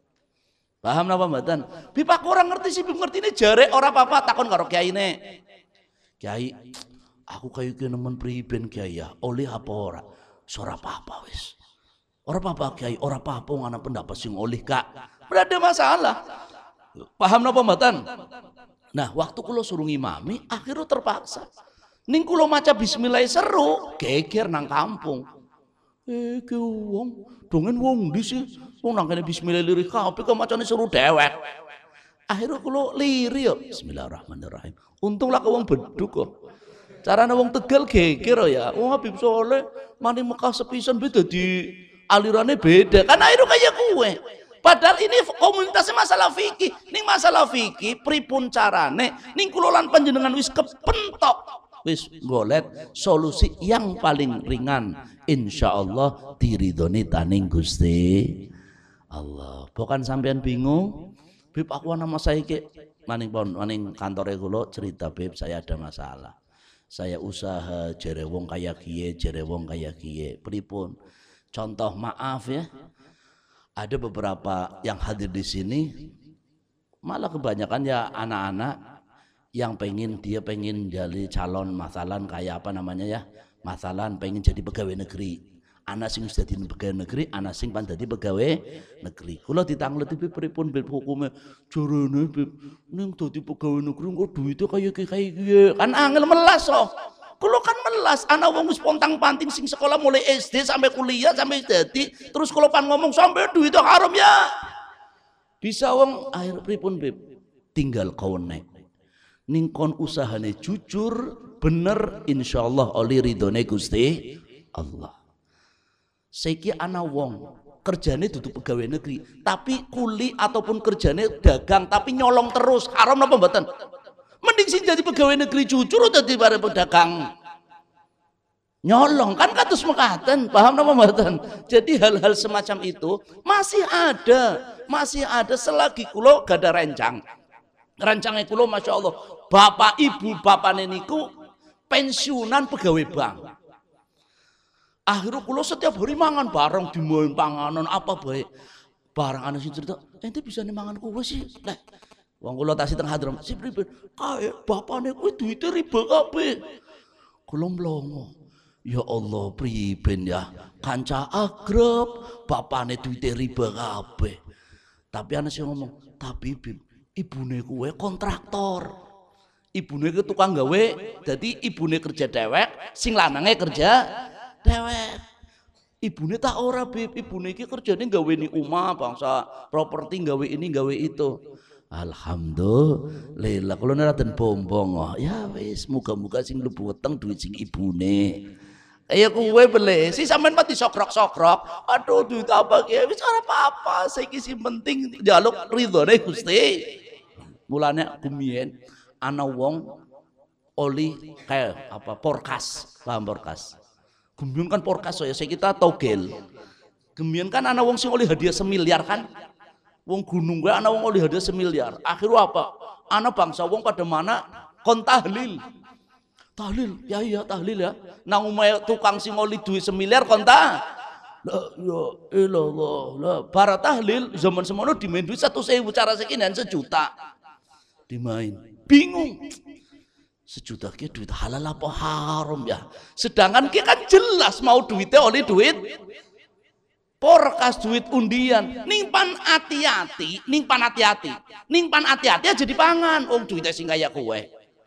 Paham apa mboten? Bib aku orang ngerti sih, bib ngerti ini jare ora apa-apa takon karo kiai ne. Kiai, aku kayak nemen priben kiai ya, oleh apa ora? Ora apa-apa wis. Ora apa-apa kiai, ora apa-apa ana pendapat sing oleh kak. Berada masalah. Paham napa mboten? Nah, waktu kula suruh ngimami, akhirnya terpaksa. Ning kula maca bismillah seru, geger nang kampung. Ki wong, dongen wong ndi sih? Wong nang kene bismillah lirik kabeh kok macane seru dewek. Akhirnya kula liri yo, bismillahirrahmanirrahim. Untunglah ke wong beduk kok. Carane wong Tegal geger ya. Wong Habib Soleh mani Mekah sepisan beda di alirannya beda kan akhirnya kayak kue. Padahal ini komunitasnya masalah fikih. Ning masalah fikih pripun carane ning kula lan panjenengan wis kepentok wis golet solusi yang paling ringan, insyaallah diridhoni taning Gusti Allah. Bukan sampean bingung, Bib aku nama saya ke maning kantore kula cerita, Bib saya ada masalah. Saya usaha jere wong kaya kiye, jere wong kaya kiye. Pripun? Contoh maaf ya, ada beberapa yang hadir di sini, malah kebanyakan ya anak-anak yang pengen jadi calon, masalan kayak apa namanya ya, masalan pengen jadi pegawai negeri. Anak sing sudah jadi pegawai negeri, anak sing pan jadi pegawai negeri. Kalau ditangleti pripun bib hukumnya, jarene bib, ning dadi pegawai negeri kok duitnya kayak kan angel melas loh. Kulo kan melas, anak wong wis pontang-panting sing sekolah mulai SD sampai kuliah sampai dadi, terus kulo pan ngomong sampai duit haram ya. Bisa wong akhir pripun bib? Tinggal konek. Ning kon usahane jujur, bener insyaallah oleh ridhone Gusti Allah. Saiki anak wong kerjane duduk pegawai negeri, tapi kuli ataupun kerjane dagang tapi nyolong terus, haram napa mboten? Mending sih jadi pegawai negeri jujur atau di bare pedagang nyolong kan kados mekaten, paham napa mboten? Jadi hal-hal semacam itu masih ada selagi kula gada rencang. Rancangnya kula Masya Allah, bapak ibu bapakne niku pensiunan pegawai bank. Akhirnya kula setiap hari mangan bareng dimain panganan apa baik. Barang ana sing cerita, ente bisa mangan kowe sih. Wong kula tasih teng hadram, si pripun? Kae bapakne kuwi duwite riba kabeh. Kula mlongo. Ya Allah, priben ya. Kanca agrep, bapakne duwite riba kabeh. Tapi ana sing ngomong, "Tapi Bib, ibune kuwe kontraktor. Ibune ke tukang gawe, dadi ibune kerja dewek, sing lanange kerja dewek." Ibune tak ora Bib, ibune iki kerjane gaweni omah, bangsa properti gawe ini gawe itu. Alhamdulillah kalau neraten bombong ya wis muga-muga sing mlebu weteng duit sing ibune. Kaya kowe beli si sampean mati sokrok-sokrok. Aduh duit apa ki wis ora apa-apa. Saiki sing penting njaluk ridhone Gusti. Mulane kumien ana wong oli kayak apa porkas, paham porkas. Gumbion kan porkas ya saya kita togel. Gumbion kan ana wong sing oli hadiah 1 miliar kan. Wong gunung gue anak wong oleh hadiah 1 miliar. Akhirnya apa? Anak bangsa wong pada mana kon tahlil. Tahlil, ya iya tahlil ya. Nang umay tukang sing oli duit 1 miliar kon ta. La ya ilallah. La para tahlil zaman semono dimain duit 1.000 cara sekian 1 juta. Dimain. Bingung. 1 juta ki duit halal apa haram ya. Sedangkan ki kan jelas mau duitnya oleh duit porkas duit undian, ning pan hati-hati aja dipangan, duitnya sing kaya kowe.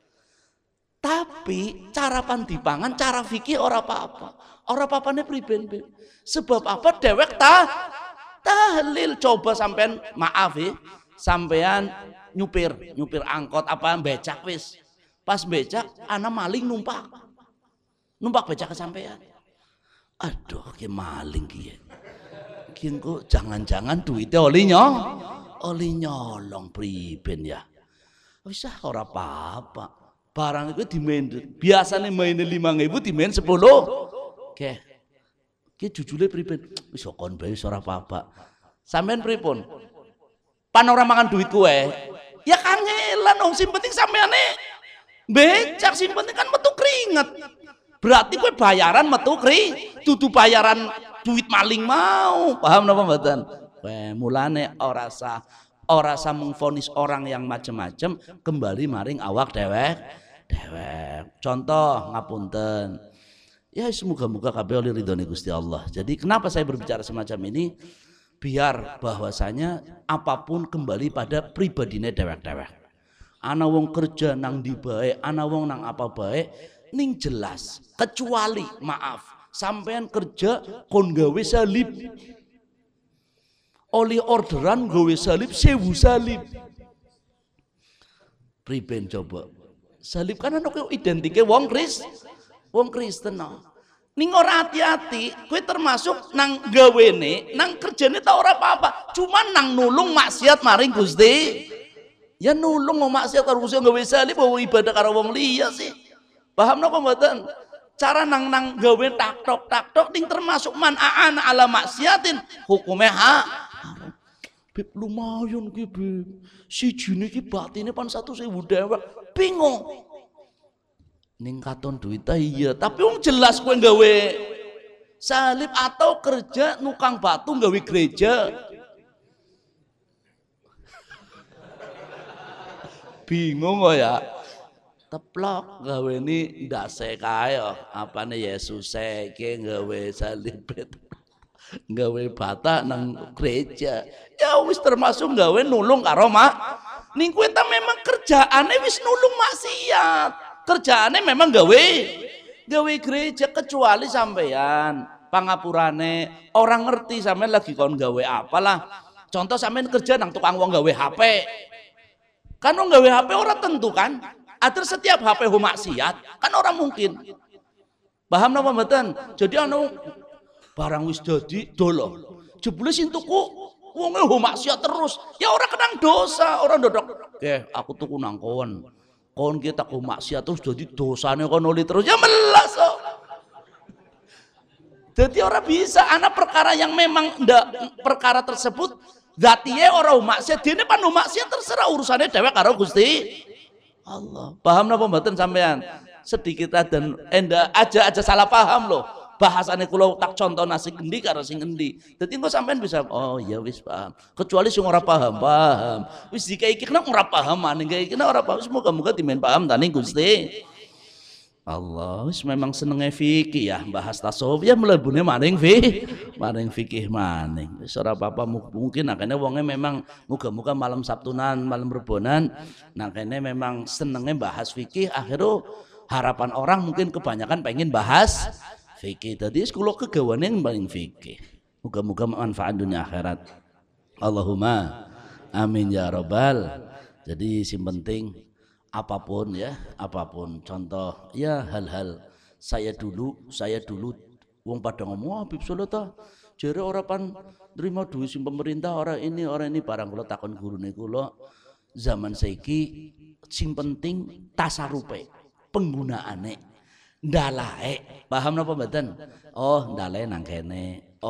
Tapi cara pan dipangan, cara fikih ora apa-apa nih priben. Sebab apa dewek tahlil. Coba sampean maaf ya, sampean nyupir angkot apa becak wis. Pas becak ana maling numpak becak ke sampean. Aduh ki maling ki. Kok jangan-jangan duitnya oli nyolong priben ya. Wis ora apa-apa. Barang itu dimain biasanya main 5.000 dimain 10. Oke. Ki jujule pripun? Wis kon bae ora apa-apa. Sampeyan pripun? Pan ora mangan duit kowe. Ya kangelan wong sing penting sampeane becak sing penting kan metu keringet. Berarti kowe bayaran metu dudu bayaran duit maling mau. Paham napa mboten? Mulane ora sah mengvonis orang yang macam-macam kembali maring awak dewek. Contoh ngapunten. Ya semoga-moga kabeh oleh ridhone Gusti Allah. Jadi kenapa saya berbicara semacam ini? Biar bahwasanya apapun kembali pada pribadine dewek-dewek. Ana wong kerja nang ndi bae, ana wong nang apa bae ning jelas. Kecuali maaf, sampean kerja kon gawe salib. Oleh orderan gawe salib 1000 salib. Priben coba. Salib kan ana identike wong Kristen. Ning ora hati-hati, kowe termasuk nang gawene, nang kerjane ta ora apa-apa, cuman nang nulung maksiat maring Gusti. Ya nulung mau maksiat karo Gusti gawe salib mau ibadah karo wong liya sih. Paham napa mboten? Cara nang gawe tak-tok ning termasuk man aana ala maksiatin hukumnya haram. Beb lumayan ki beb. Sijine ki batine pan 1.000 dewek. Bingung. Ning katon duit iya, tapi wong jelas kowe gawe salib atau kerja nukang batu gawe gereja. Bingung kok ya. Teplok gawe ni ndase kae apane Yesus iki gawe salib gawe bata nang gereja. Ya wis termasuk gawe nulung karo mak. Ning kowe ta memang kerjaane wis nulung maksiat. Kerjaannya memang gawe gereja, kecuali sampean pangapurane orang ngerti sampean lagi kon gawe apalah. Contoh sampean kerja nang tukang wong gawe HP. Kan wong gawe HP ora tentu kan? Atur setiap HP maksiat, kan orang mungkin. Paham napa mboten? Jadi anu barang wis dadi dolo. Jebule sing tuku wonge maksiat terus. Ya ora kenang dosa, ora ndodok. Aku tuku nang kon kita ku maksiat terus jadi dosane kon oli terus ya melas kok. Jadi orang bisa anak perkara yang memang ndak perkara tersebut zatiye orang maksiat dene pan maksiat terserah urusannya dewek karo Gusti Allah. Paham napa mboten sampean? Sedikit dan endah aja salah paham loh. Bahasane kula tak contoh nasi endi karo sing endi. Dadi engko sampean bisa oh ya wis paham. Kecuali sing ora paham. Wis dikaiki kena ora paham maning iki kena ora paham. Semoga-moga dimen paham tani Gusti Allah. Wis memang senenge fikih ya, bahas tasawuf ya mlebune maring fikih maning. Wis ora apa-apa mungkin akene wonge memang muga-muga malam Sabtunan, malam Rebonan, nah kene memang senenge bahas fikih akhirnya harapan orang mungkin kebanyakan pengen bahas fikih. Tadi sekolah kegawane yang paling fikih. Moga-moga manfaat dunia akhirat. Allahumma amin ya robbal. Jadi yang penting apapun ya, apapun contoh ya hal-hal saya dulu wong pada ngomong Habib Solota jare ora pan nerima duit sing pemerintah orang ini barang kula takon gurune kula zaman saiki sing penting tasarupe penggunaane ndalae. Paham napa mboten? Oh ndalae nang kene,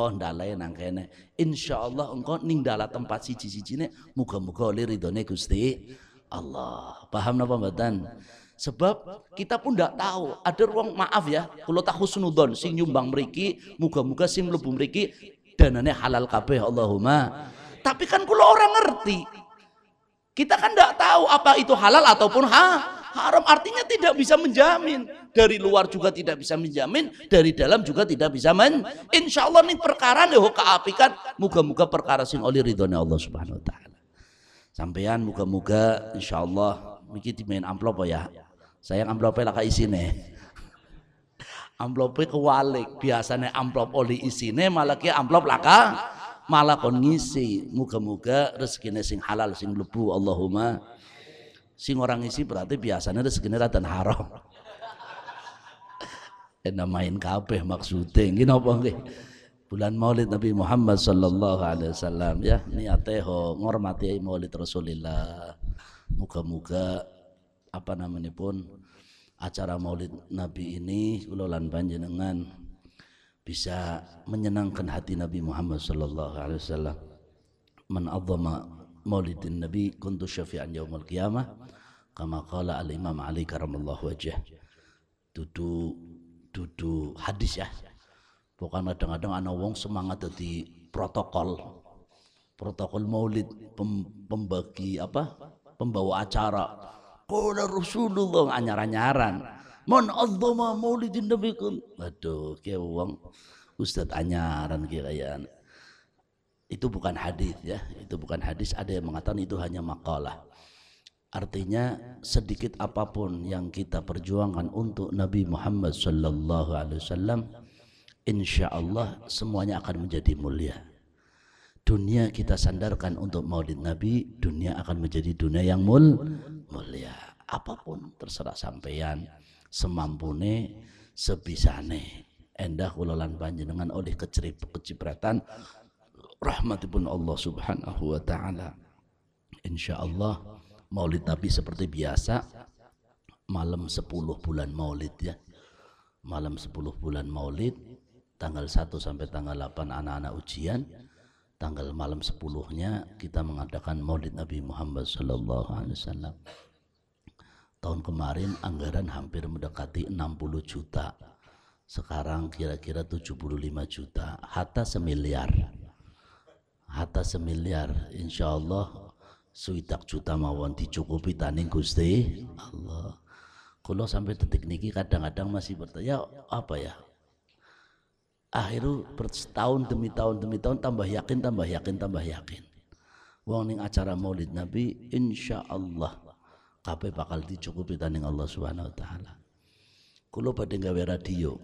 insyaallah engko ning ndala tempat siji-sijine muga-muga oleh ridhone Gusti Allah. Paham napa mboten? Sebab kita pun ndak tahu ada ruang maaf ya kula tak husnudzon sing nyumbang mriki muga-muga sing mlebu mriki danane halal kabeh Allahumma. Tapi kan kula orang ngerti. Kita kan ndak tahu apa itu halal ataupun haram, artinya tidak bisa menjamin. Dari luar juga tidak bisa menjamin, dari dalam juga tidak bisa insya Allah ini perkara nih keapikan, muga-muga perkara sing oleh ridhonya Allah Subhanahu Wa Taala. Sampean muga-muga insya Allah miki dimain amplop ya. Sayang amplopnya laka isine. Amplopnya kewalik, biasanya amplop oleh isine malah ki amplop laka malah kon ngisi. Muga-muga rezekine sing halal sing mlebu Allahumma. Sing orang isi berarti biasanya rezekine rada haram. Main kabeh maksudnya nggih napa nggih. Bulan Maulid Nabi Muhammad sallallahu alaihi wasallam ya niate ho ngormati Maulid Rasulillah. Muga-muga apa namanya pun acara Maulid Nabi ini kula lan panjenengan bisa menyenangkan hati Nabi Muhammad sallallahu alaihi wasallam. Man adzama Maulidin Nabi kuntu syafi'an yaumil qiyamah kama qala al Imam Ali karamallahu wajhah. Dudu hadis ya. Pokoknya kadang-kadang ana wong semangat dadi protokol Maulid, pembagi pembawa acara. Qala Rasulullah anyar-anyaran. Man adzama Maulidin Nabi kun. Waduh, ke wong ustaz anyaran kayaan. Itu bukan hadis ya, itu bukan hadis. Ada yang mengatakan itu hanya makalah. Artinya sedikit apapun yang kita perjuangkan untuk Nabi Muhammad sallallahu alaihi wasallam, insyaallah semuanya akan menjadi mulia. Dunia kita sandarkan untuk Maulid Nabi, dunia akan menjadi dunia yang mulia. Apapun terserah sampeyan, semampune, sebisane. Endah kula lan panjenengan oleh kecipratan rahmatipun Allah Subhanahu wa taala. Insyaallah Maulid Nabi seperti biasa malam 10 bulan Maulid ya. Malam 10 bulan Maulid tanggal 1 sampai tanggal 8 anak-anak ujian. Tanggal malam 10-nya kita mengadakan Maulid Nabi Muhammad sallallahu alaihi wasallam. Tahun kemarin anggaran hampir mendekati 60 juta. Sekarang kira-kira 75 juta. Hatta semiliar. Insyaallah swidak juta mawon dicukupi taning Gusti Allah. Kalau sampai detik niki kadang-kadang masih bertanya apa ya? Akhirnya setahun demi tahun tambah yakin. Wong ning acara Maulid Nabi insyaallah kabeh bakal dicukupi taning Allah Subhanahu wa taala. Kulo badhe gawe radio.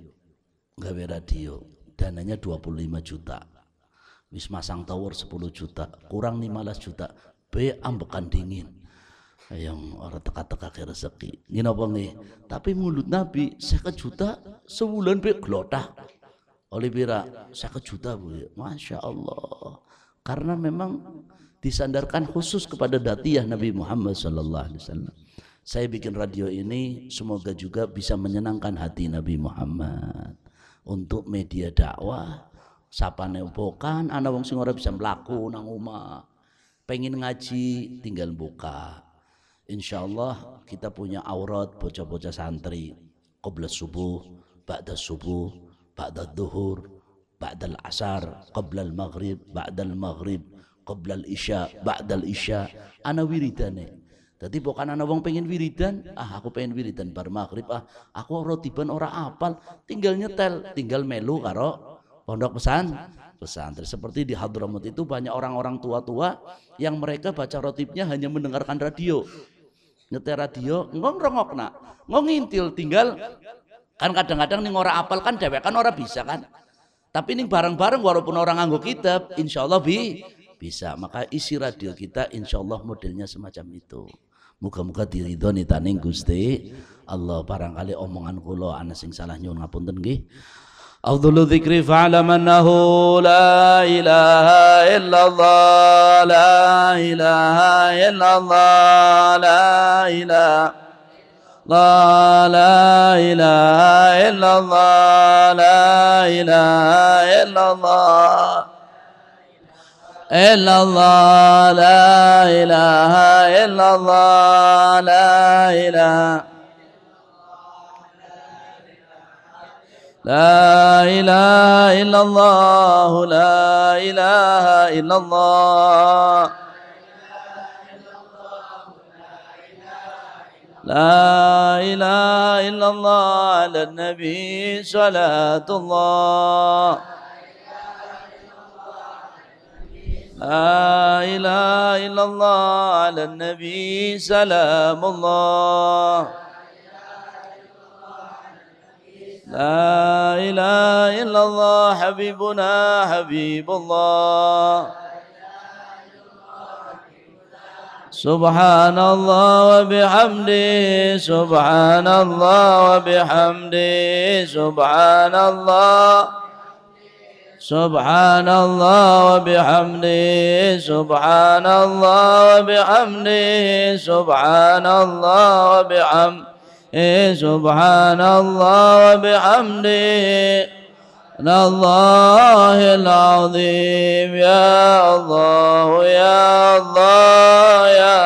Dananya 25 juta. Wis masang tower 10 juta, kurang 15 juta. Ambekan dingin. Yang orang teka-teka ke rezeki. Ngene apa nggih? Tapi Maulid Nabi 50 juta sebulan be glotak. Oleh pira 50 juta Bu. Masya Allah. Karena memang disandarkan khusus kepada datiyah Nabi Muhammad sallallahu alaihi wasallam. Saya bikin radio ini semoga juga bisa menyenangkan hati Nabi Muhammad. Untuk media dakwah sapane pokan ana wong sing ora bisa mlaku nang omah. Pengen ngaji tinggal buka. Insyaallah kita punya aurat bocah-bocah santri qabla subuh, ba'da subuh, ba'da dhuhur, ba'da al-asar, qabla al-maghrib, ba'da al-maghrib, qabla al-isya, ba'da al-isya. Ana wiridane. Dadi bukan ana wong pengen wiridan, aku pengen wiridan bar maghrib, aku rotiban ora apal, tinggal nyetel, tinggal melu karo pondok pesantren. Seperti di Hadramut itu banyak orang-orang tua-tua yang mereka baca rotibnya hanya mendengarkan radio. Nyetel radio, ngrongokna, ngintil tinggal kan kadang-kadang ning ora apal kan dhewek kan ora bisa kan. Tapi ning bareng-bareng walaupun orang nganggo kitab, insyaallah bisa. Maka isi radio kita insyaallah modelnya semacam itu. Muga-muga diridhoni taning Gusti Allah. Barangkali omongan kula ana sing salah nyuwun ngapunten nggih. Afdhalu dzikri fa'lam annahu la ilaha illallah, la ilaha illallah, la ilaha la ilaha illallah, la ilaha illallah. Illallah, la ilaha illallah, la ilaha la ilaha illallah, la ilaha illallah, la ilaha illallah, ala nabi salatullah. لا إله إلا الله على النبي سلام الله. لا إله إلا الله حبيبنا حبيب الله. سبحان الله وبحمده سبحان الله وبحمده سبحان الله سبحان الله وبحمده سبحان الله وبحمده سبحان الله وبحمده سبحان الله وبحمده الله العظيم يا الله يا الله يا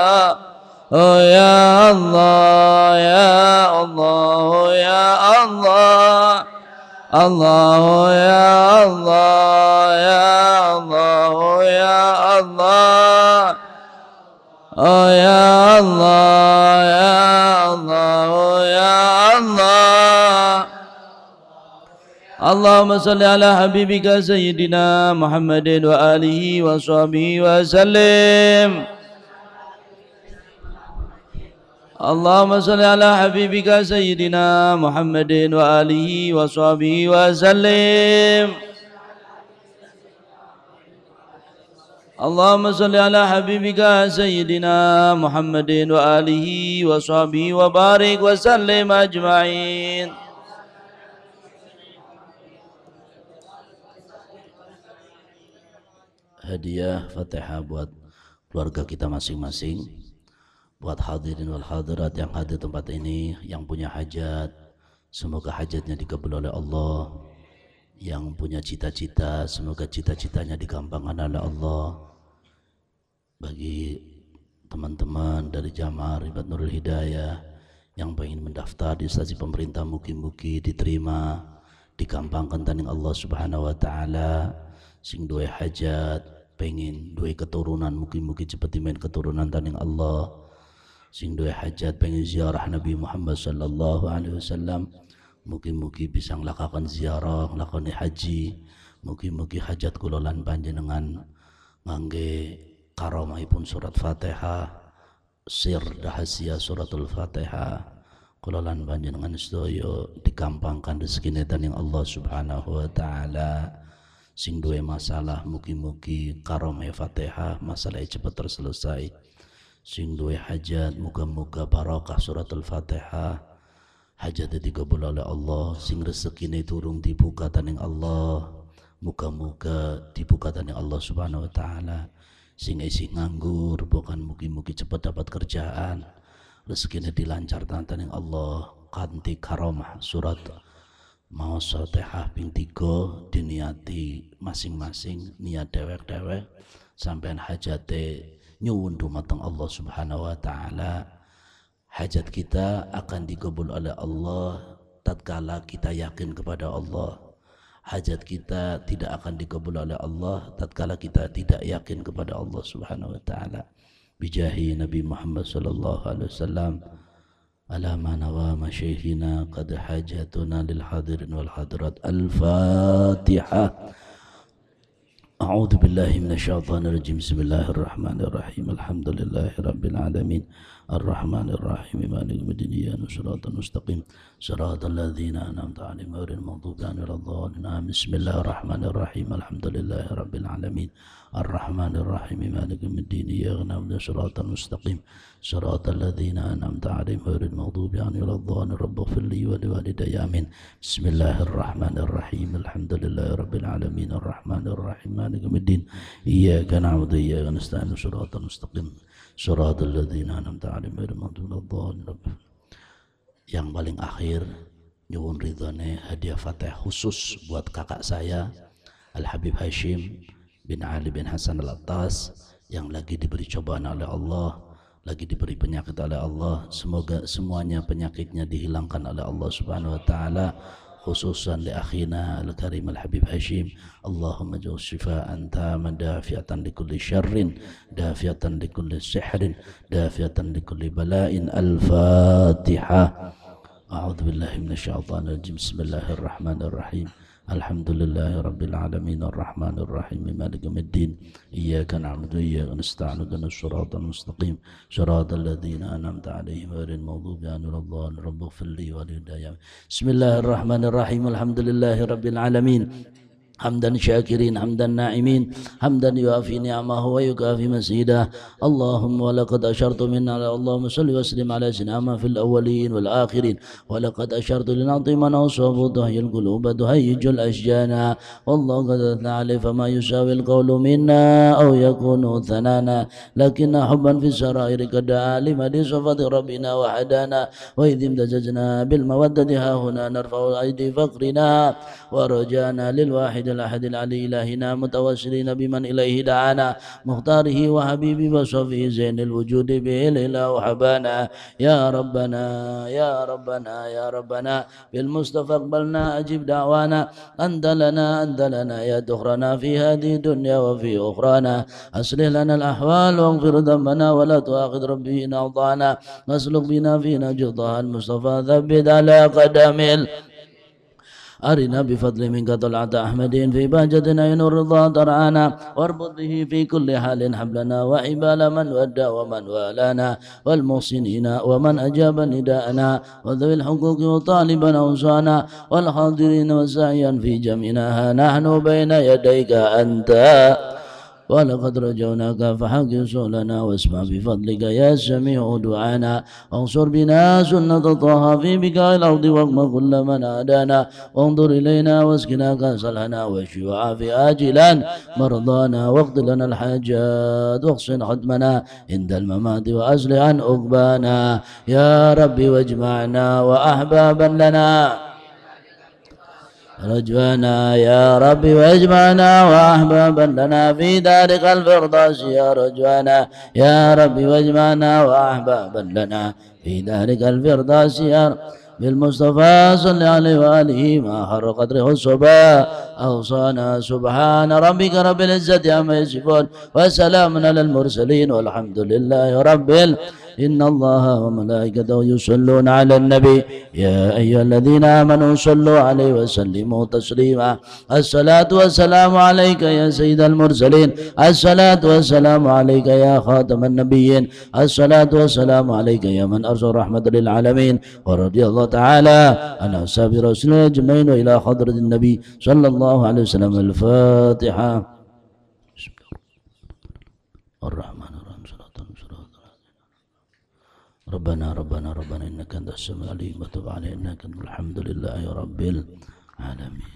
الله يا الله يا الله الله يا الله يا الله يا الله يا الله يا الله يا الله اللهم صل على حبيبك سيدنا محمد وآله وصحبه وسلم اللهم صل على حبيبك سيدنا محمد وآله وصحبه وسلم اللهم صل على حبيبك سيدنا محمد وآله وصحبه وبارك وسلم أجمعين. Hadiah Fatihah buat keluarga kita masing-masing, buat hadirin wal hadirat yang hadir tempat ini, yang punya hajat, semoga hajatnya dikabul oleh Allah. Yang punya cita-cita, semoga cita-citanya digampangkan oleh Allah. Bagi teman-teman dari Jamaah Ribat Nurul Hidayah yang ingin mendaftar di instansi pemerintah, mugi-mugi diterima, digampangkan tanding Allah Subhanahu wa taala. Sing duwe hajat, pengen duwe keturunan, mugi-mugi cepet dimain keturunan tanding Allah. Sing duwe hajat pengen ziarah Nabi Muhammad sallallahu alaihi wasallam, mugi-mugi bisa nglakakan ziarah, nglakoni haji. Mugi-mugi hajat kula lan panjenengan ngangge karamahipun surat Fatihah, sir rahasia suratul Fatihah, kula lan panjenengan sedaya digampangkan rezekine tanding Allah Subhanahu wa taala. Sing duwe masalah, mugi-mugi karamah Fatihah masalah cepat terselesai. Sing duwe hajat, muga-muga barakah suratul Fatihah, hajat dikabul oleh Allah. Sing rezekine turung dibuka tanding Allah, muga-muga dibuka tanding Allah Subhanahu wa taala. Sing isi nganggur, bukan mugi-mugi cepat dapat kerjaan, rezekine dilancar tanding Allah. Kanthi karamah surat maos Fatihah ping 3 diniati masing-masing, niat dewek-dewek sampean hajate nyuwun dumateng Allah Subhanahu wa taala. Hajat kita akan dikabul oleh Allah tatkala kita yakin kepada Allah. Hajat kita tidak akan dikabul oleh Allah tatkala kita tidak yakin kepada Allah Subhanahu wa taala. Bijahi Nabi Muhammad sallallahu alaihi wasallam. على ما نوى مشايخنا قد حاجاتنا للحاضرين والحاضرات. الفاتحة. أعوذ بالله من الشيطان الرجيم. بسم الله الرحمن الرحيم. الحمد لله رب العالمين الرحمن الرحيم مالك يوم الدين إياك نعبد المستقيم صراط الذين أنعمت عليهم غير المغضوب عليهم ولا الضالين. بسم الله الرحمن الرحيم. الحمد لله رب العالمين الرحمن الرحيم مالك يوم الدين إياك نعبد صراط المستقيم صراط الذين أنعمت عليهم غير المغضوب عليهم ولا الضالين. رب اغفر لي ولوالدي آمين. بسم الله الرحمن الرحيم. الحمد لله رب العالمين الرحمن الرحيم مالك يوم الدين إياك نعبد وإياك نستعين صراط المستقيم صراط الذين أنعمت عليهم غير المغضوب عليهم ولا الضالين. Yang paling akhir nyuwun ridhone hadiah Fatihah khusus buat kakak saya Al Habib Hashim bin Ali bin Hasan Al-Attas yang lagi diberi cobaan oleh Allah, lagi diberi penyakit oleh Allah. Semoga semuanya penyakitnya dihilangkan oleh Allah Subhanahu wa taala, khususan li akhina al-karim al-habib Hashim. Allahumma ja'al shifaan taman dafiatan likulli syarrin, dafiatan likulli sihrin, dafiatan likulli bala'in. Al-Fatihah. A'udzu billahi minasyaitonir rajim. Bismillahirrahmanirrahim. Alhamdulillahi rabbil alamin arrahmanir rahim maliki yaumiddin iyyaka na'budu wa iyyaka nasta'in ihdinas siratal mustaqim siratal ladzina an'amta 'alaihim ghairil maghdubi 'alaihim waladdallin. Rabbighfir li wa li walidayya. Bismillahirrahmanirrahim. Alhamdulillahi rabbil alamin حمدا شاكرين حمدا ناعمين حمدا يوافي نعمه ويكافي مزيده. اللهم ولقد أشرت منا اللهم صل وسلم على سيدنا في الأولين والآخرين. ولقد أشرت لنعظم نوصف تهي القلوب تهيج الأشجان. والله قد أثنى عليه فما يساوي القول منا أو يكون ثنانا لكن حبا في السرائر قد دعا لمدي صفة ربنا وحدانا. وإذ امتزجنا بالمودة ها هنا نرفع أيدي فقرنا ورجانا للواحد الأحد العلي إلهنا متوسلين بمن إليه دعانا مختاره وحبيبي وصفي زين الوجود به الإله حبانا. يا ربنا يا ربنا يا ربنا بالمصطفى اقبلنا أجب دعوانا. أنت لنا يا دخرنا في هذه الدنيا وفي أخرانا. أصلح لنا الأحوال واغفر ذنبنا ولا تؤاخذ ربي إن أوضعنا. نسلك بنا فينا جضاء المصطفى ثبت على قدم أرنا بفضل منك طلعة أحمد في بهجة عين الرضا ترعانا. واربط به في كل حال حبلنا وحبال من ودى ومن والانا والمحسنين ومن أجاب نداءنا وذوي الحقوق وطالبا أوصانا والحاضرين والسعيا في جمعناها. نحن بين يديك أنت ولقد رجوناك فحق سؤلنا واسمع بفضلك يا سميع دعانا. وانصر بنا سنة طه في بقاع الأرض واغم كل من عادانا. وانظر إلينا واسقنا كأس الهنا والشفاء في آجلا مرضانا. واقض لنا الحاجات واحسن حتمنا عند الممات وأصلح عن عقبانا. يا ربي واجمعنا وأحبابا لنا رجوانا. يا ربي واجمعنا وأحبابا لنا في دارك الفردوس يا رجوانا. يا ربي واجمعنا وأحبابا لنا في دارك الفردوس يا بالمصطفى صلى عليه وآله ما خر قدره الصبا أوصانا. سبحان ربك رب العزة عما يصفون وسلام على المرسلين والحمد لله رب إن الله وملائكته يصلون على النبي يا أيها الذين آمنوا صلوا عليه وسلموا تسليما. الصلاة والسلام عليك يا سيد المرسلين. الصلاة والسلام عليك يا خاتم النبيين. الصلاة والسلام عليك يا من أرسل رحمة للعالمين. ورضي الله تعالى عن أصحاب رسول الله أجمعين وإلى حضرة النبي صلى الله عليه وسلم. الفاتحة. الرحمن الرحيم. ربنا إنك أنت السميع العليم وتب علينا إنك أنت الحمد لله رب العالمين.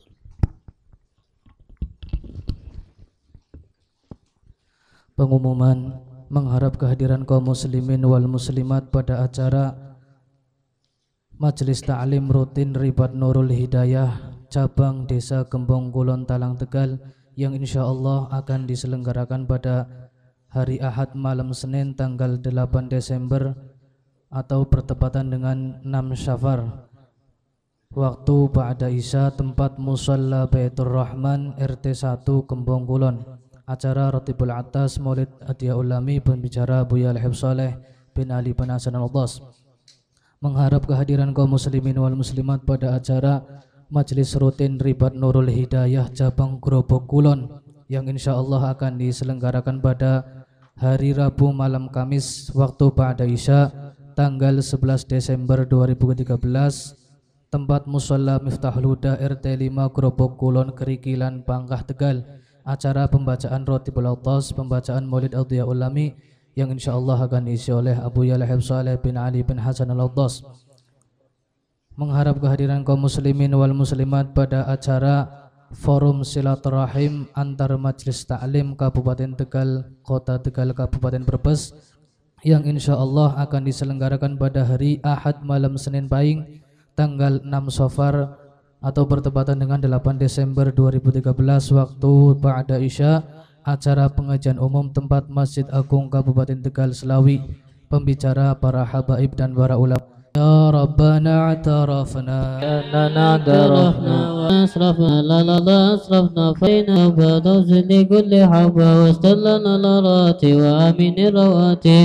Pengumuman mengharap kehadiran kaum muslimin wal muslimat pada acara Majelis Ta'lim Rutin Ribat Nurul Hidayah cabang Desa Gembong Kulon Talang Tegal yang insyaallah akan diselenggarakan pada hari Ahad malam Senin tanggal 8 Desember atau bertepatan dengan 6 Syafar. Waktu ba'da Isya, tempat Musalla Baitur Rahman RT 1 Gembong Kulon. Acara Ratibul Atas Maulid Hadiah Ulami, pembicara Buya Al-Hib Saleh bin Ali bin Hasan Al-Atas. Mengharap kehadiran kaum muslimin wal muslimat pada acara Majelis Rutin Ribat Nurul Hidayah cabang Grobok Kulon yang insyaallah akan diselenggarakan pada hari Rabu malam Kamis waktu ba'da Isya tanggal 11 Desember 2013, tempat Musalla Miftahul Huda RT 5 Grobok Kulon Kerikilan Pangkah Tegal. Acara pembacaan Ratibul Atas, pembacaan Maulid Adhiya Ulami yang insyaallah akan diisi oleh Abu Yalahib Saleh bin Ali bin Hasan Al-Atas. Mengharap kehadiran kaum muslimin wal muslimat pada acara Forum Silaturahim antar Majelis Ta'lim Kabupaten Tegal, Kota Tegal, Kabupaten Brebes yang insyaallah akan diselenggarakan pada hari Ahad malam Senin Pahing tanggal 6 Safar atau bertepatan dengan 8 Desember 2013 waktu ba'da Isya. Acara pengajian umum tempat Masjid Agung Kabupaten Tegal Selawi. Pembicara para habaib dan para ulama. Ya Rabbana atarafna
أننا اعترفنا وأسرفنا لا أسرفنا فينا بتوزن كل حبة واستلنا الأرات وآمن الروات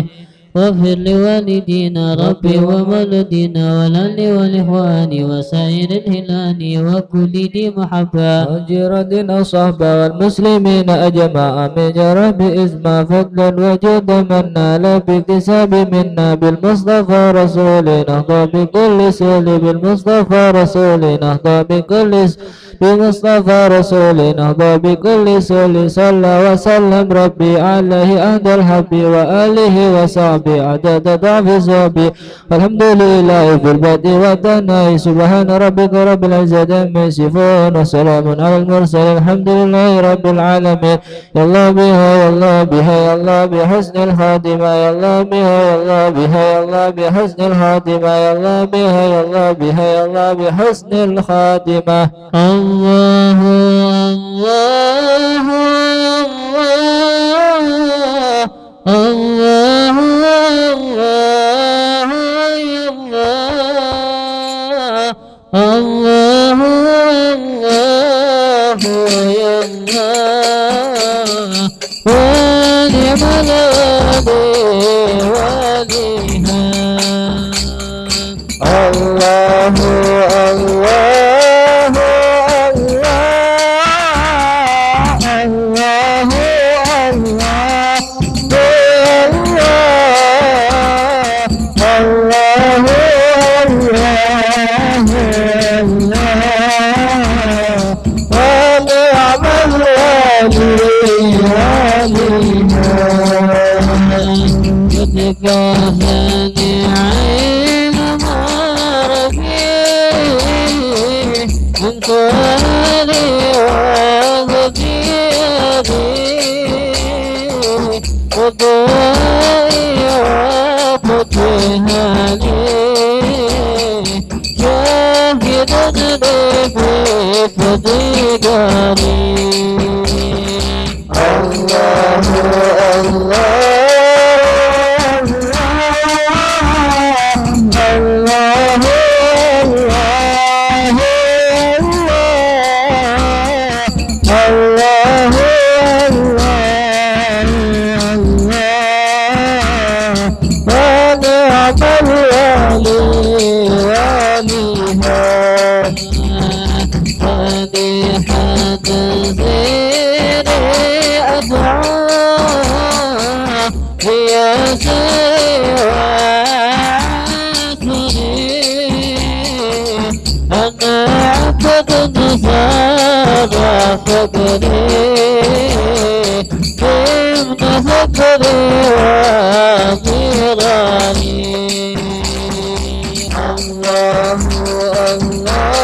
واغفر لوالدينا ربي ووالدينا والأهل والإخوان وسائر الهلال وكل ذي محبة
وجيرتنا الصحبة والمسلمين أجمع من جرى بإسماء فضلا وجود من نال باكتساب منا بالمصطفى رسول نهضى بكل سول بالمصطفى رسول نهضى بكل بمصطفى رسول نهضى بكل سول صلى وسلم ربي عليه أهد الحب وآله وصحبه عدد ضعف صحبه والحمد لله في البدء والثناء سبحان ربك رب العزة عما يصفون وسلام على المرسلين الحمد لله رب العالمين يا الله بها يا الله بها يا الله بحسن الخاتمة يا الله بها يا الله بها يا الله بحسن الخاتمة يا الله بها يا الله بها يا الله بحسن الخاتمة
الله الله الله الله الله يا الله ونعم الولي وليها
الله
يتكافني عين مرفي من كوالي وغديري وضوئي وفتحاني شاهدتني في فتقاني
الله الله